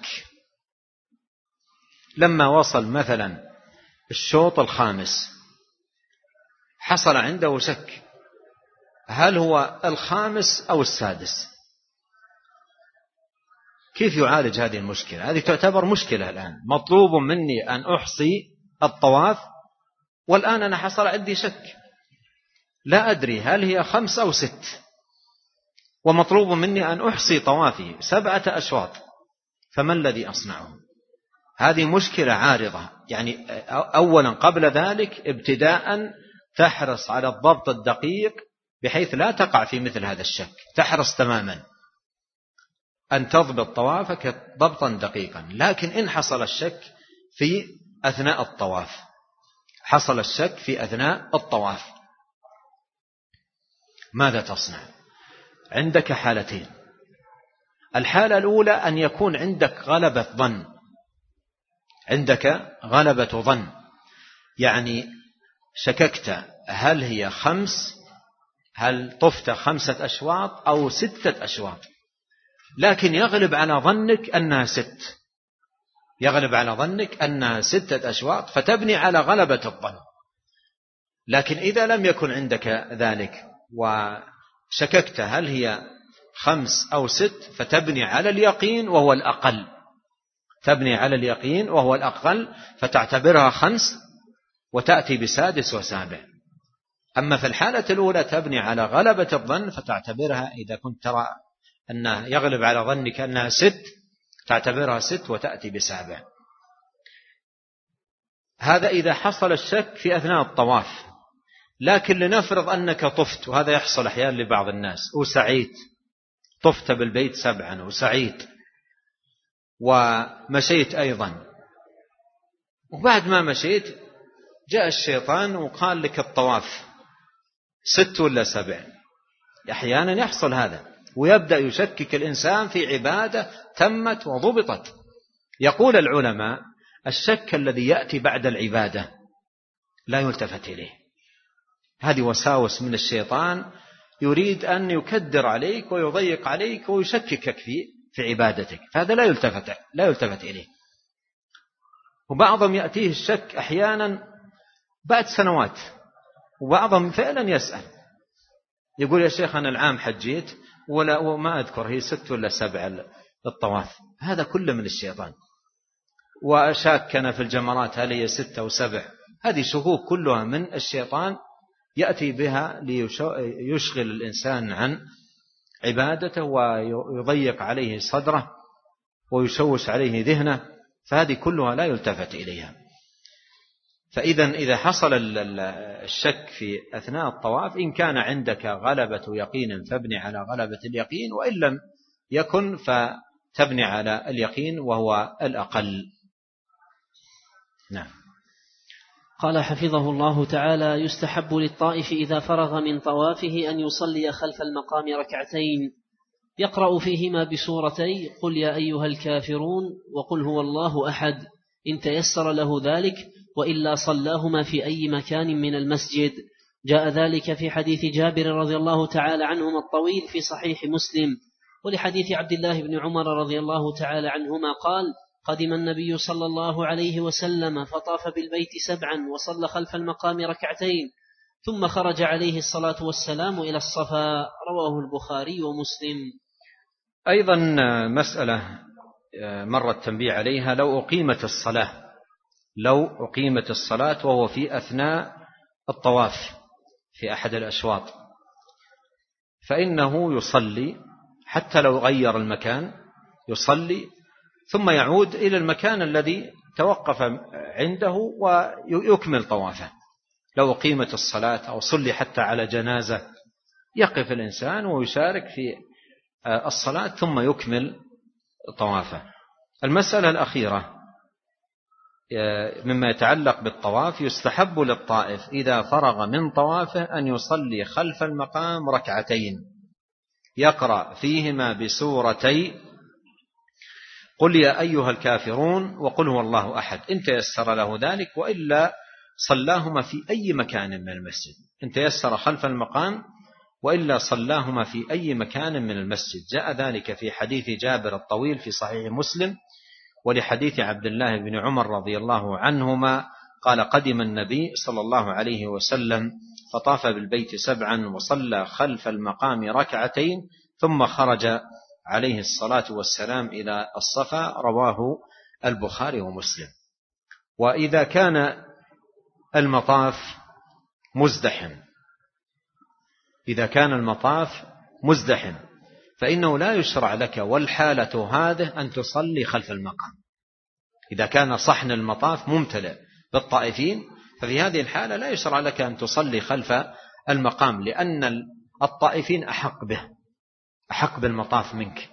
لما وصل مثلا الشوط 5، حصل عنده شك هل هو 5 أو 6، كيف يعالج هذه المشكلة؟ هذه تعتبر مشكلة الآن. مطلوب مني أن أحصي الطواف والآن أنا حصل عندي شك، لا أدري هل هي 5 أو 6، ومطلوب مني أن أحصي طوافي 7 أشواط، فما الذي أصنعه؟ هذه مشكلة عارضة. يعني أولا قبل ذلك ابتداء تحرص على الضبط الدقيق بحيث لا تقع في مثل هذا الشك، تحرص تماما أن تضبط طوافك ضبطا دقيقا. لكن إن حصل الشك في أثناء الطواف، ماذا تصنع؟ عندك حالتين. الحالة الأولى أن يكون عندك غلبة ظن، يعني شككت هل هي 5، هل طفت 5 أشواط أو 6 أشواط، لكن يغلب على ظنك أنها 6 أشواط، فتبني على غلبة الظن. لكن إذا لم يكن عندك ذلك وشككت هل هي 5 أو 6، فتبني على اليقين وهو الأقل، فتعتبرها 5 وتأتي ب6 و7. أما في الحالة الأولى تبني على غلبة الظن، فتعتبرها إذا كنت ترى أنها يغلب على ظنك أنها 6 تعتبرها 6 وتأتي ب7. هذا إذا حصل الشك في أثناء الطواف. لكن لنفرض أنك طفت، وهذا يحصل أحيانا لبعض الناس، وسعيت، طفت بالبيت 7 وسعيت ومشيت أيضا، وبعد ما مشيت جاء الشيطان وقال لك الطواف 6 ولا 7. أحيانا يحصل هذا، ويبدأ يشكك الإنسان في عبادة تمت وضبطت. يقول العلماء: الشك الذي يأتي بعد العبادة لا يلتفت إليه. هذه وساوس من الشيطان، يريد أن يكدر عليك ويضيق عليك ويشككك في عبادتك، فهذا لا يلتفت إليه. وبعضهم يأتيه الشك أحيانا بعد سنوات، وبعضهم فعلا يسأل يقول: يا شيخ أنا العام حجيت وما أذكر هي 6 ولا 7 الطواف. هذا كله من الشيطان. وشاكنا في الجمرات هل هي 6 أو 7. هذه شكوك كلها من الشيطان، يأتي بها ليشغل الإنسان عن عبادته ويضيق عليه صدره ويشوش عليه ذهنه، فهذه كلها لا يلتفت إليها. إذا حصل الشك في أثناء الطواف، إن كان عندك غلبة يقين فابني على غلبة اليقين، وإن لم يكن فتبني على اليقين وهو الأقل. نعم. قال حفظه الله تعالى: يستحب للطائف إذا فرغ من طوافه أن يصلي خلف المقام 2 ركعتين يقرأ فيهما بسورتي قل يا أيها الكافرون وقل هو الله أحد إن تيسر له ذلك، وإلا صلاهما في أي مكان من المسجد. جاء ذلك في حديث جابر رضي الله تعالى عنهما الطويل في صحيح مسلم، ولحديث عبد الله بن عمر رضي الله تعالى عنهما قال: قدم النبي صلى الله عليه وسلم فطاف بالبيت 7 وصلى خلف المقام 2 ركعتين ثم خرج عليه الصلاة والسلام إلى الصفا. رواه البخاري ومسلم. أيضا مسألة مر التنبيه عليها: لو أقيمت الصلاة وهو في أثناء الطواف في أحد الأشواط، فإنه يصلي حتى لو غير المكان، يصلي ثم يعود إلى المكان الذي توقف عنده ويكمل طوافه. لو أقيمت الصلاة أو صلي حتى على جنازة، يقف الإنسان ويشارك في الصلاة ثم يكمل طوافه. المسألة الأخيرة مما يتعلق بالطواف: يستحب للطائف إذا فرغ من طوافه أن يصلي خلف المقام 2 ركعتين يقرأ فيهما بسورتي قل يا أيها الكافرون وقل هو الله أحد إن تيسر له ذلك، وإلا صلاهما في أي مكان من المسجد. إن تيسر خلف المقام وإلا صلاهما في أي مكان من المسجد. جاء ذلك في حديث جابر الطويل في صحيح مسلم، ولحديث عبد الله بن عمر رضي الله عنهما قال: قدم النبي صلى الله عليه وسلم فطاف بالبيت 7 وصلى خلف المقام 2 ركعتين ثم خرج عليه الصلاة والسلام إلى الصفا. رواه البخاري ومسلم. وإذا كان المطاف مزدحم فإنه لا يشرع لك والحالة هذه أن تصلي خلف المقام. إذا كان صحن المطاف ممتلئ بالطائفين، ففي هذه الحالة لا يشرع لك أن تصلي خلف المقام، لأن الطائفين أحق بالمطاف منك،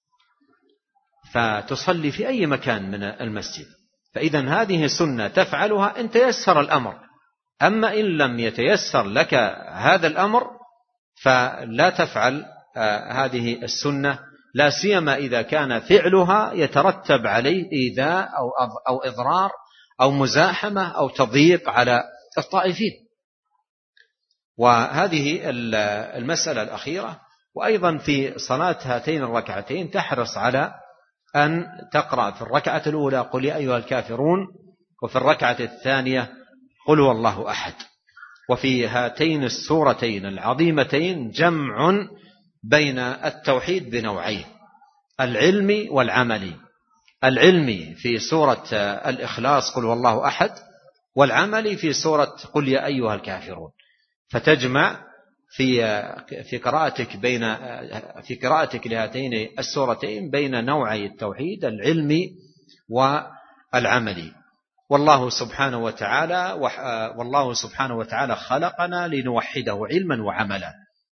فتصلي في أي مكان من المسجد. فإذا هذه سنة تفعلها إن تيسر الأمر. أما إن لم يتيسر لك هذا الأمر فلا تفعل هذه السنة، لا سيما إذا كان فعلها يترتب عليه إيذاء أو إضرار أو مزاحمة أو تضييق على الطائفين. وهذه المسألة الأخيرة. وأيضا في صلاة هاتين الركعتين تحرص على أن تقرأ في الركعة الأولى قل يا أيها الكافرون، وفي الركعة الثانية قل هو الله أحد. وفي هاتين السورتين العظيمتين جمع بين التوحيد بنوعين: العلمي والعملي. العلمي في سورة الإخلاص قل هو الله أحد، والعملي في سورة قل يا أيها الكافرون. فتجمع في قراءتك لهاتين السورتين بين نوعي التوحيد العلمي والعملي. والله سبحانه وتعالى خلقنا لنوحده علما وعملا.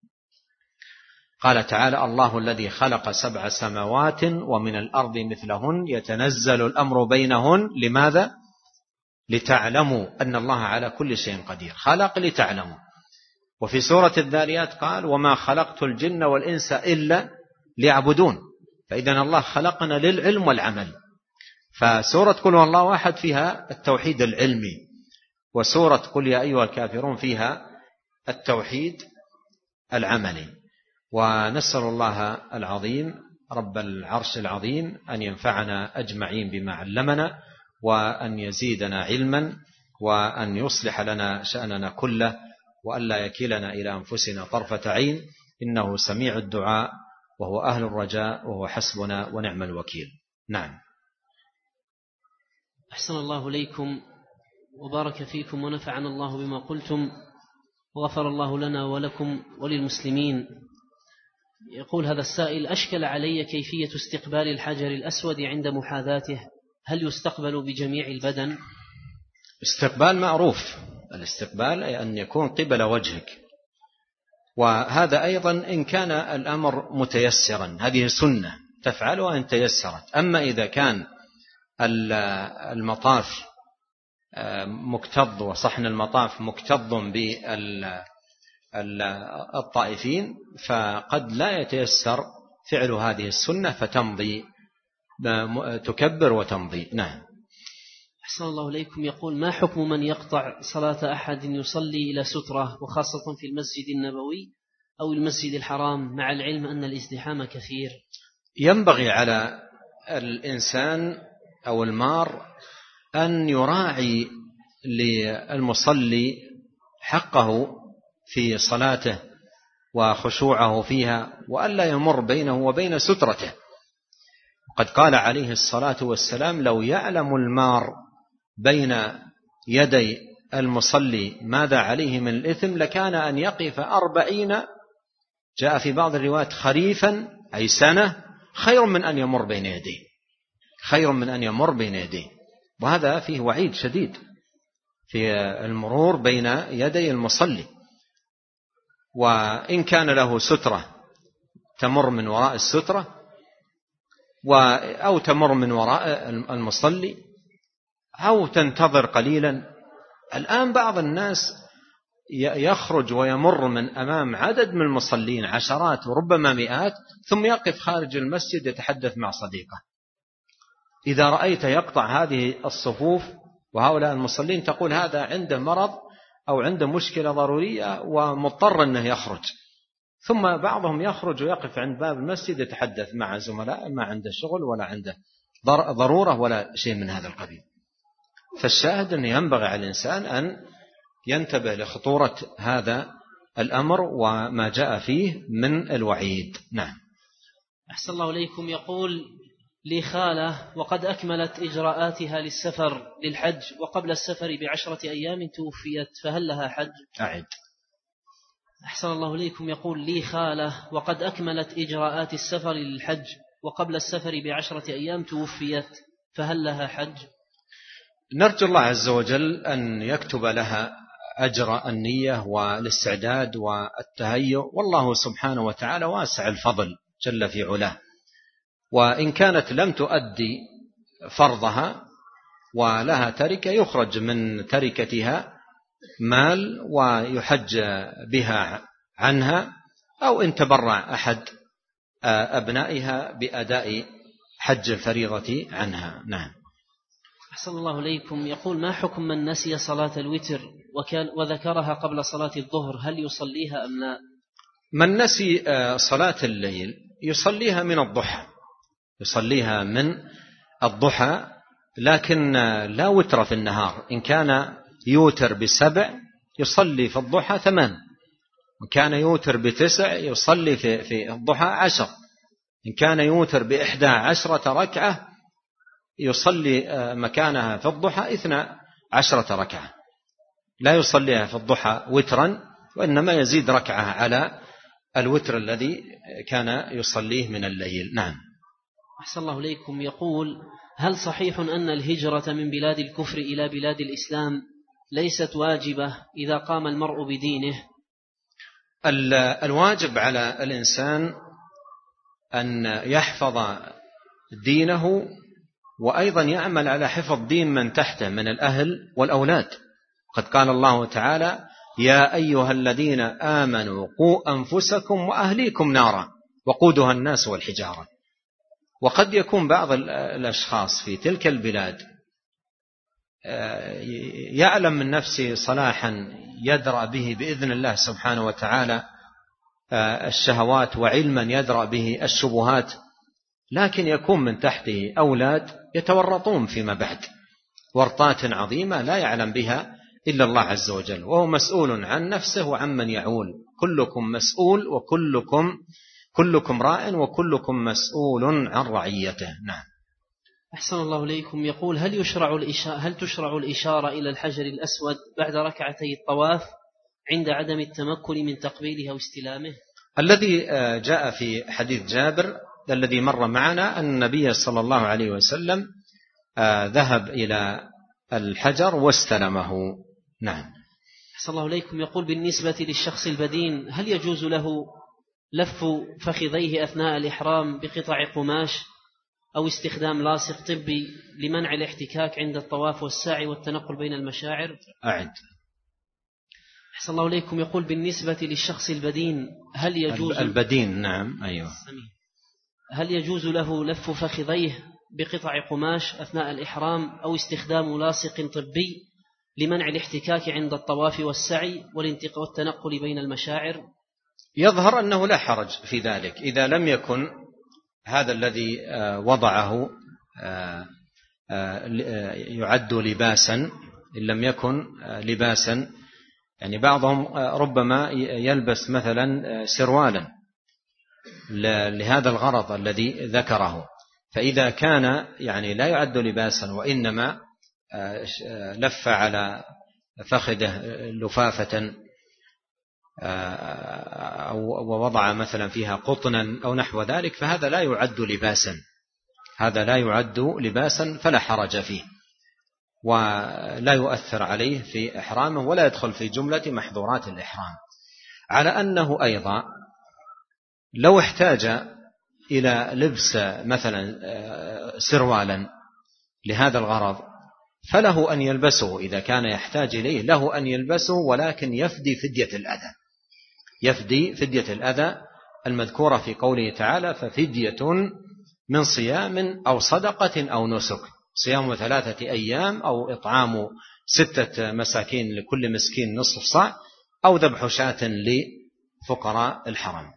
قال تعالى: الله الذي خلق 7 سماوات ومن الأرض مثلهن يتنزل الأمر بينهن. لماذا؟ لتعلموا أن الله على كل شيء قدير. خلق لتعلموا. وفي سورة الذاريات قال: وما خلقت الجن والإنس إلا ليعبدون. فإذن الله خلقنا للعلم والعمل. فسورة قل هو الله أحد فيها التوحيد العلمي، وسورة قل يا أيها الكافرون فيها التوحيد العملي. ونسأل الله العظيم رب العرش العظيم أن ينفعنا أجمعين بما علمنا، وأن يزيدنا علما، وأن يصلح لنا شأننا كله، وأن لا يكلنا إلى أنفسنا طرفة عين، إنه سميع الدعاء وهو أهل الرجاء وهو حسبنا ونعم الوكيل. نعم. أحسن الله إليكم وبارك فيكم ونفعنا الله بما قلتم وغفر الله لنا ولكم وللمسلمين. يقول هذا السائل: أشكل علي كيفية استقبال الحجر الأسود عند محاذاته، هل يستقبل بجميع البدن؟ استقبال معروف، الاستقبال أي أن يكون قبل وجهك، وهذا أيضا إن كان الأمر متيسرا، هذه سنة تفعلها إن تيسرت. أما إذا كان المطاف مكتظ وصحن المطاف مكتظ بالطائفين فقد لا يتيسر فعل هذه السنة فتمضي، تكبر وتمضي. نعم. أحسن الله إليكم. يقول: ما حكم من يقطع صلاة أحد يصلي إلى سترة، وخاصة في المسجد النبوي أو المسجد الحرام، مع العلم أن الازدحام كثير؟ ينبغي على الإنسان أو المار أن يراعي للمصلي حقه في صلاته وخشوعه فيها، وألا يمر بينه وبين سترته. قد قال عليه الصلاة والسلام: لو يعلم المار بين يدي المصلي ماذا عليه من الإثم لكان أن يقف 40، جاء في بعض الروايات خريفا أي سنة، خير من أن يمر بين يديه، خير من أن يمر بين يديه. وهذا فيه وعيد شديد في المرور بين يدي المصلي. وإن كان له سترة تمر من وراء السترة أو تمر من وراء المصلي أو تنتظر قليلا. الآن بعض الناس يخرج ويمر من أمام عدد من المصلين عشرات وربما مئات، ثم يقف خارج المسجد يتحدث مع صديقه. إذا رأيت يقطع هذه الصفوف وهؤلاء المصلين تقول هذا عنده مرض أو عنده مشكلة ضرورية ومضطر أنه يخرج. ثم بعضهم يخرج ويقف عند باب المسجد يتحدث مع زملاء ما عنده شغل ولا عنده ضرورة ولا شيء من هذا القبيل. فالشاهد أن ينبغي على الإنسان أن ينتبه لخطورة هذا الأمر وما جاء فيه من الوعيد. نعم. أحسن الله إليكم. يقول: لي خالة وقد أكملت إجراءاتها للسفر للحج، وقبل السفر ب10 أيام توفيت، فهل لها حج؟ أعد. أحسن الله إليكم. يقول: لي خالة وقد أكملت إجراءات السفر للحج، وقبل السفر ب10 أيام توفيت، فهل لها حج؟ نرجو الله عز وجل أن يكتب لها أجر النية والاستعداد والتهيؤ، والله سبحانه وتعالى واسع الفضل جل في علاه. وإن كانت لم تؤدي فرضها ولها تركة يخرج من تركتها مال ويحج بها عنها، أو إن تبرع أحد أبنائها بأداء حج الفريضة عنها. نعم. أحسن الله إليكم. يقول: ما حكم من نسي صلاة الوتر وذكرها قبل صلاة الظهر، هل يصليها أم لا؟ من نسي صلاة الليل يصليها من الضحى، يصليها من الضحى، لكن لا وتر في النهار. إن كان يوتر ب7 يصلي في الضحى 8، وإن كان يوتر ب9 يصلي في الضحى 10، إن كان يوتر ب11 ركعة يصلي مكانها في الضحى 12 ركعة. لا يصليها في الضحى وترا، وإنما يزيد ركعة على الوتر الذي كان يصليه من الليل. نعم. أحسن الله إليكم. يقول: هل صحيح أن الهجرة من بلاد الكفر إلى بلاد الإسلام ليست واجبة إذا قام المرء بدينه؟ الواجب على الإنسان أن يحفظ دينه، وأيضا يعمل على حفظ دين من تحته من الأهل والأولاد. قد قال الله تعالى: يا أيها الذين آمنوا قوا أنفسكم وأهليكم نارا وقودها الناس والحجارة. وقد يكون بعض الأشخاص في تلك البلاد يعلم من نفسه صلاحا يدرأ به بإذن الله سبحانه وتعالى الشهوات، وعلما يدرأ به الشبهات، لكن يكون من تحته أولاد يتورطون فيما بعد ورطات عظيمة لا يعلم بها إلا الله عز وجل، وهو مسؤول عن نفسه وعمن يعول. كلكم مسؤول وكلكم راع وكلكم مسؤول عن رعيته. نعم. أحسن الله إليكم. يقول: هل تشرع الإشارة إلى الحجر الأسود بعد ركعتي الطواف عند عدم التمكن من تقبيله أو استلامه؟ الذي جاء في حديث جابر الذي مر معنا أن النبي صلى الله عليه وسلم ذهب إلى الحجر واستلمه. نعم. أحسن الله إليكم. يقول: بالنسبة للشخص البدين هل يجوز له لف فخذيه أثناء الإحرام بقطع قماش أو استخدام لاصق طبي لمنع الاحتكاك عند الطواف والسعي والتنقل بين المشاعر؟ أعد. أحسن الله إليكم. يقول: بالنسبة للشخص البدين هل يجوز البدين نعم أيوه هل يجوز له لف فخذيه بقطع قماش أثناء الإحرام أو استخدام لاصق طبي لمنع الاحتكاك عند الطواف والسعي والتنقل بين المشاعر؟ يظهر أنه لا حرج في ذلك إذا لم يكن هذا الذي وضعه يعد لباسا. إن لم يكن لباسا، يعني بعضهم ربما يلبس مثلا سروالا لهذا الغرض الذي ذكره، فإذا كان يعني لا يعد لباسا وإنما لف على فخذه لفافة أو وضع مثلا فيها قطنا أو نحو ذلك، فهذا لا يعد لباسا، فلا حرج فيه ولا يؤثر عليه في إحرامه ولا يدخل في جملة محظورات الإحرام. على أنه أيضا لو احتاج إلى لبس مثلا سروالا لهذا الغرض فله أن يلبسه، إذا كان يحتاج إليه له أن يلبسه، ولكن يفدي فدية الأذى المذكورة في قوله تعالى: ففدية من صيام أو صدقة أو نسك، صيام 3 أيام أو إطعام 6 مساكين لكل مسكين نصف صاع أو ذبح شاة لفقراء الحرم.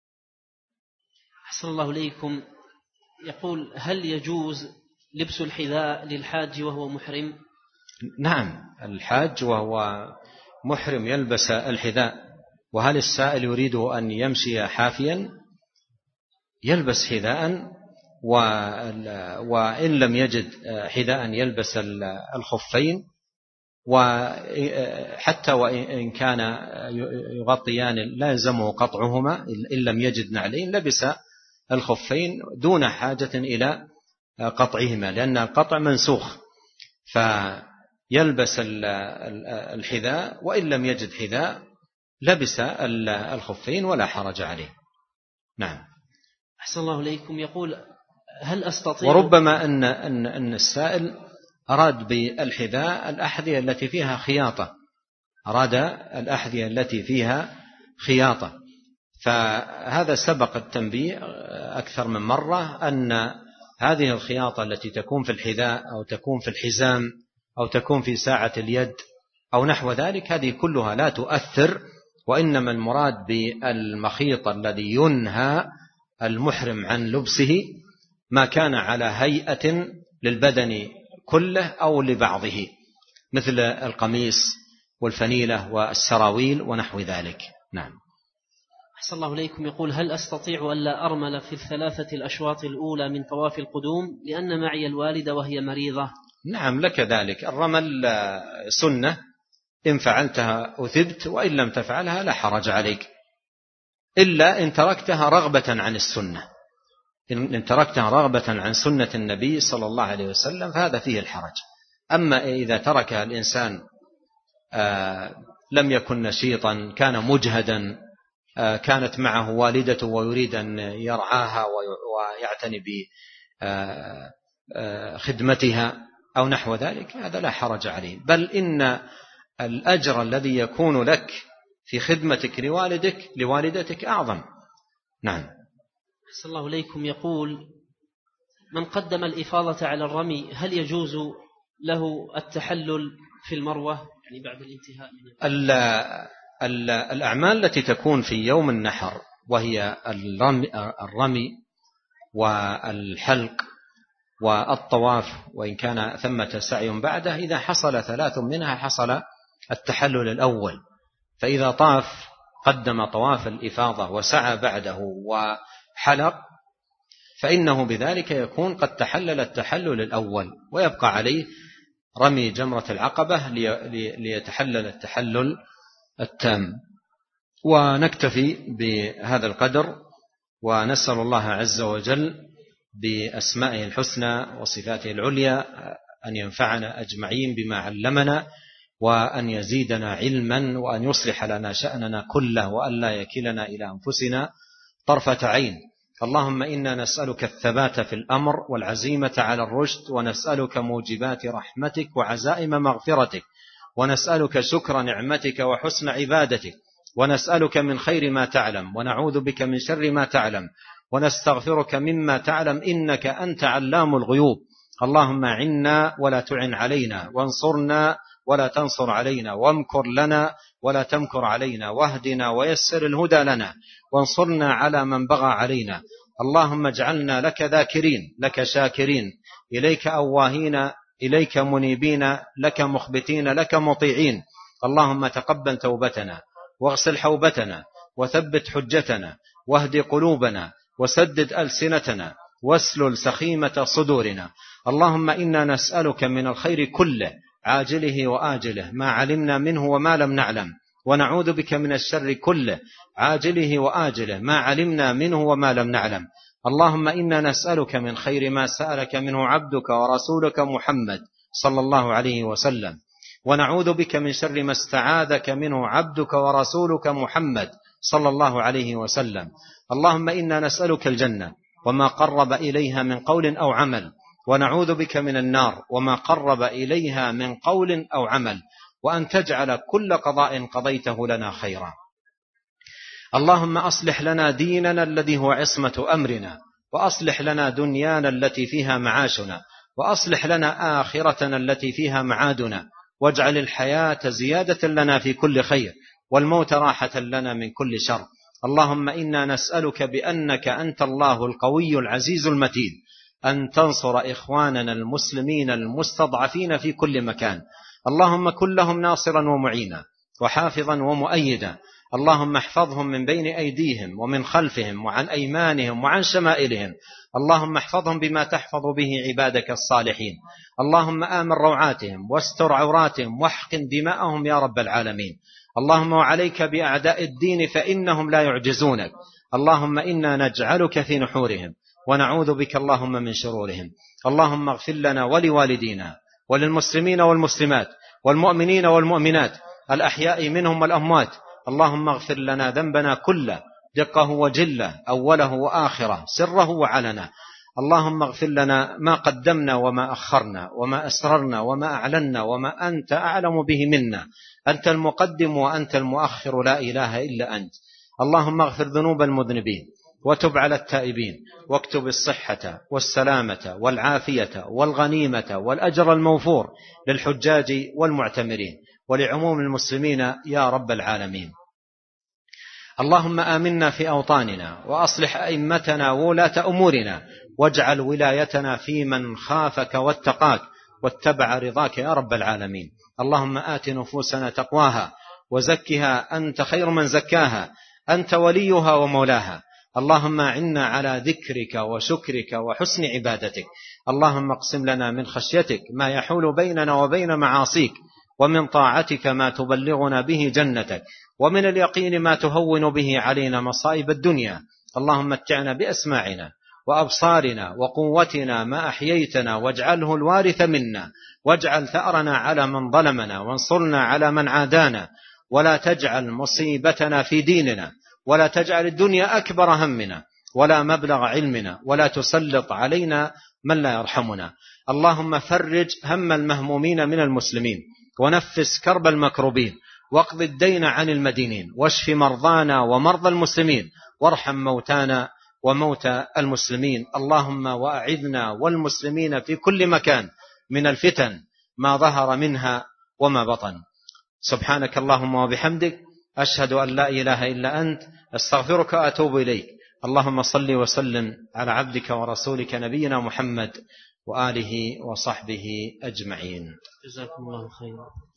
أحسن الله إليكم. يقول: هل يجوز لبس الحذاء للحاج وهو محرم؟ نعم، الحاج وهو محرم يلبس الحذاء. وهل السائل يريد أن يمشي حافيا؟ يلبس حذاء، وإن لم يجد حذاء يلبس الخفين، وحتى وإن كان يغطيان لا يلزمه قطعهما، إن لم يجد نعلين لبس الخفين دون حاجة إلى قطعهما، لأن القطع منسوخ، فيلبس الحذاء، وإن لم يجد حذاء لبس الخفين ولا حرج عليه. نعم. أحسن الله إليكم. يقول: هل أستطيع، وربما أن السائل أراد بالحذاء الأحذية التي فيها خياطة، فهذا سبق التنبيه أكثر من مرة أن هذه الخياطة التي تكون في الحذاء أو تكون في الحزام أو تكون في ساعة اليد أو نحو ذلك، هذه كلها لا تؤثر، وإنما المراد بالمخيط الذي ينهى المحرم عن لبسه ما كان على هيئة للبدن كله أو لبعضه، مثل القميص والفنيلة والسراويل ونحو ذلك. نعم. أحسن الله إليكم. يقول: هل أستطيع ألا أرمل في 3 الأشواط الأولى من طواف القدوم لأن معي الوالدة وهي مريضة؟ نعم، لك ذلك. الرمل سنة، إن فعلتها أثبت، وإن لم تفعلها لا حرج عليك، إلا إن تركتها رغبة عن السنة. إن تركتها رغبة عن سنة النبي صلى الله عليه وسلم فهذا فيه الحرج. أما إذا تركها الإنسان لم يكن نشيطا، كان مجهدا، كانت معه والدته ويريد أن يرعاها ويعتني بخدمتها أو نحو ذلك، هذا لا حرج عليه، بل إن الأجر الذي يكون لك في خدمتك لوالدتك أعظم. نعم. أحسن الله إليكم. يقول: من قدم الإفاضة على الرمي هل يجوز له التحلل في المروة يعني بعد الانتهاء من الأعمال التي تكون في يوم النحر وهي الرمي والحلق والطواف، وإن كان ثمة سعي بعده، إذا حصل 3 منها حصل التحلل الأول. فإذا طاف قدم طواف الإفاضة وسعى بعده وحلق فإنه بذلك يكون قد تحلل التحلل الأول، ويبقى عليه رمي جمرة العقبة ليتحلل التحلل التام. ونكتفي بهذا القدر، ونسأل الله عز وجل بأسمائه الحسنى وصفاته العليا أن ينفعنا أجمعين بما علمنا، وأن يزيدنا علما، وأن يصلح لنا شأننا كله، وأن لا يكلنا إلى أنفسنا طرفة عين. اللهم إنا نسألك الثبات في الأمر والعزيمة على الرشد، ونسألك موجبات رحمتك وعزائم مغفرتك، ونسألك شكر نعمتك وحسن عبادتك، ونسألك من خير ما تعلم، ونعوذ بك من شر ما تعلم، ونستغفرك مما تعلم، إنك أنت علام الغيوب. اللهم عنا ولا تعن علينا، وانصرنا ولا تنصر علينا، وامكر لنا ولا تمكر علينا، واهدنا ويسر الهدى لنا، وانصرنا على من بغى علينا. اللهم اجعلنا لك ذاكرين، لك شاكرين، إليك أواهين، إليك منيبين، لك مخبتين، لك مطيعين. اللهم تقبل توبتنا، واغسل حوبتنا، وثبت حجتنا، واهد قلوبنا، وسدد ألسنتنا، واسلل سخيمة صدورنا. اللهم إنا نسألك من الخير كله عاجله وآجله ما علمنا منه وما لم نعلم، ونعوذ بك من الشر كله عاجله وآجله ما علمنا منه وما لم نعلم. اللهم إنا نسألك من خير ما سألك منه عبدك ورسولك محمد صلى الله عليه وسلم، ونعوذ بك من شر ما استعاذك منه عبدك ورسولك محمد صلى الله عليه وسلم. اللهم إنا نسألك الجنة وما قرب إليها من قول أو عمل، ونعوذ بك من النار وما قرب إليها من قول أو عمل، وأن تجعل كل قضاء قضيته لنا خيرا. اللهم أصلح لنا ديننا الذي هو عصمة أمرنا، وأصلح لنا دنيانا التي فيها معاشنا، وأصلح لنا آخرتنا التي فيها معادنا، واجعل الحياة زيادة لنا في كل خير، والموت راحة لنا من كل شر. اللهم إنا نسألك بأنك أنت الله القوي العزيز المتين أن تنصر إخواننا المسلمين المستضعفين في كل مكان. اللهم كن لهم ناصرا ومعينا، وحافظا ومؤيدا. اللهم احفظهم من بين أيديهم ومن خلفهم وعن أيمانهم وعن شمائلهم. اللهم احفظهم بما تحفظ به عبادك الصالحين. اللهم آمن روعاتهم واستر عوراتهم واحقن دماءهم يا رب العالمين. اللهم وعليك بأعداء الدين فإنهم لا يعجزونك. اللهم إنا نجعلك في نحورهم، ونعوذ بك اللهم من شرورهم. اللهم اغفر لنا ولوالدينا وللمسلمين والمسلمات والمؤمنين والمؤمنات الأحياء منهم والأموات. اللهم اغفر لنا ذنبنا كله، دقه وجله، أوله وآخره، سره وعلنا. اللهم اغفر لنا ما قدمنا وما أخرنا وما أسررنا وما أعلنا وما أنت أعلم به منا. أنت المقدم وأنت المؤخر، لا إله إلا أنت. اللهم اغفر ذنوب المذنبين، وتب على التائبين، واكتب الصحة والسلامة والعافية والغنيمة والأجر الموفور للحجاج والمعتمرين ولعموم المسلمين يا رب العالمين. اللهم آمنا في أوطاننا، وأصلح أئمتنا وولاة أمورنا، واجعل ولايتنا في من خافك واتقاك واتبع رضاك يا رب العالمين. اللهم آت نفوسنا تقواها وزكها، أنت خير من زكاها، أنت وليها ومولاها. اللهم أعنا على ذكرك وشكرك وحسن عبادتك. اللهم اقسم لنا من خشيتك ما يحول بيننا وبين معاصيك، ومن طاعتك ما تبلغنا به جنتك، ومن اليقين ما تهون به علينا مصائب الدنيا. اللهم متعنا بأسماعنا وأبصارنا وقوتنا ما أحييتنا واجعله الوارث منا، واجعل ثأرنا على من ظلمنا، وانصرنا على من عادانا، ولا تجعل مصيبتنا في ديننا، ولا تجعل الدنيا أكبر همنا ولا مبلغ علمنا، ولا تسلط علينا من لا يرحمنا. اللهم فرج هم المهمومين من المسلمين، ونفس كرب المكروبين، واقض الدين عن المدينين، واشف مرضانا ومرضى المسلمين، وارحم موتانا وموتى المسلمين. اللهم وأعذنا والمسلمين في كل مكان من الفتن ما ظهر منها وما بطن. سبحانك اللهم وبحمدك، أشهد أن لا إله إلا أنت، أستغفرك وأتوب إليك. اللهم صل وسلم على عبدك ورسولك نبينا محمد وآله وصحبه أجمعين. جزاكم الله خيرا.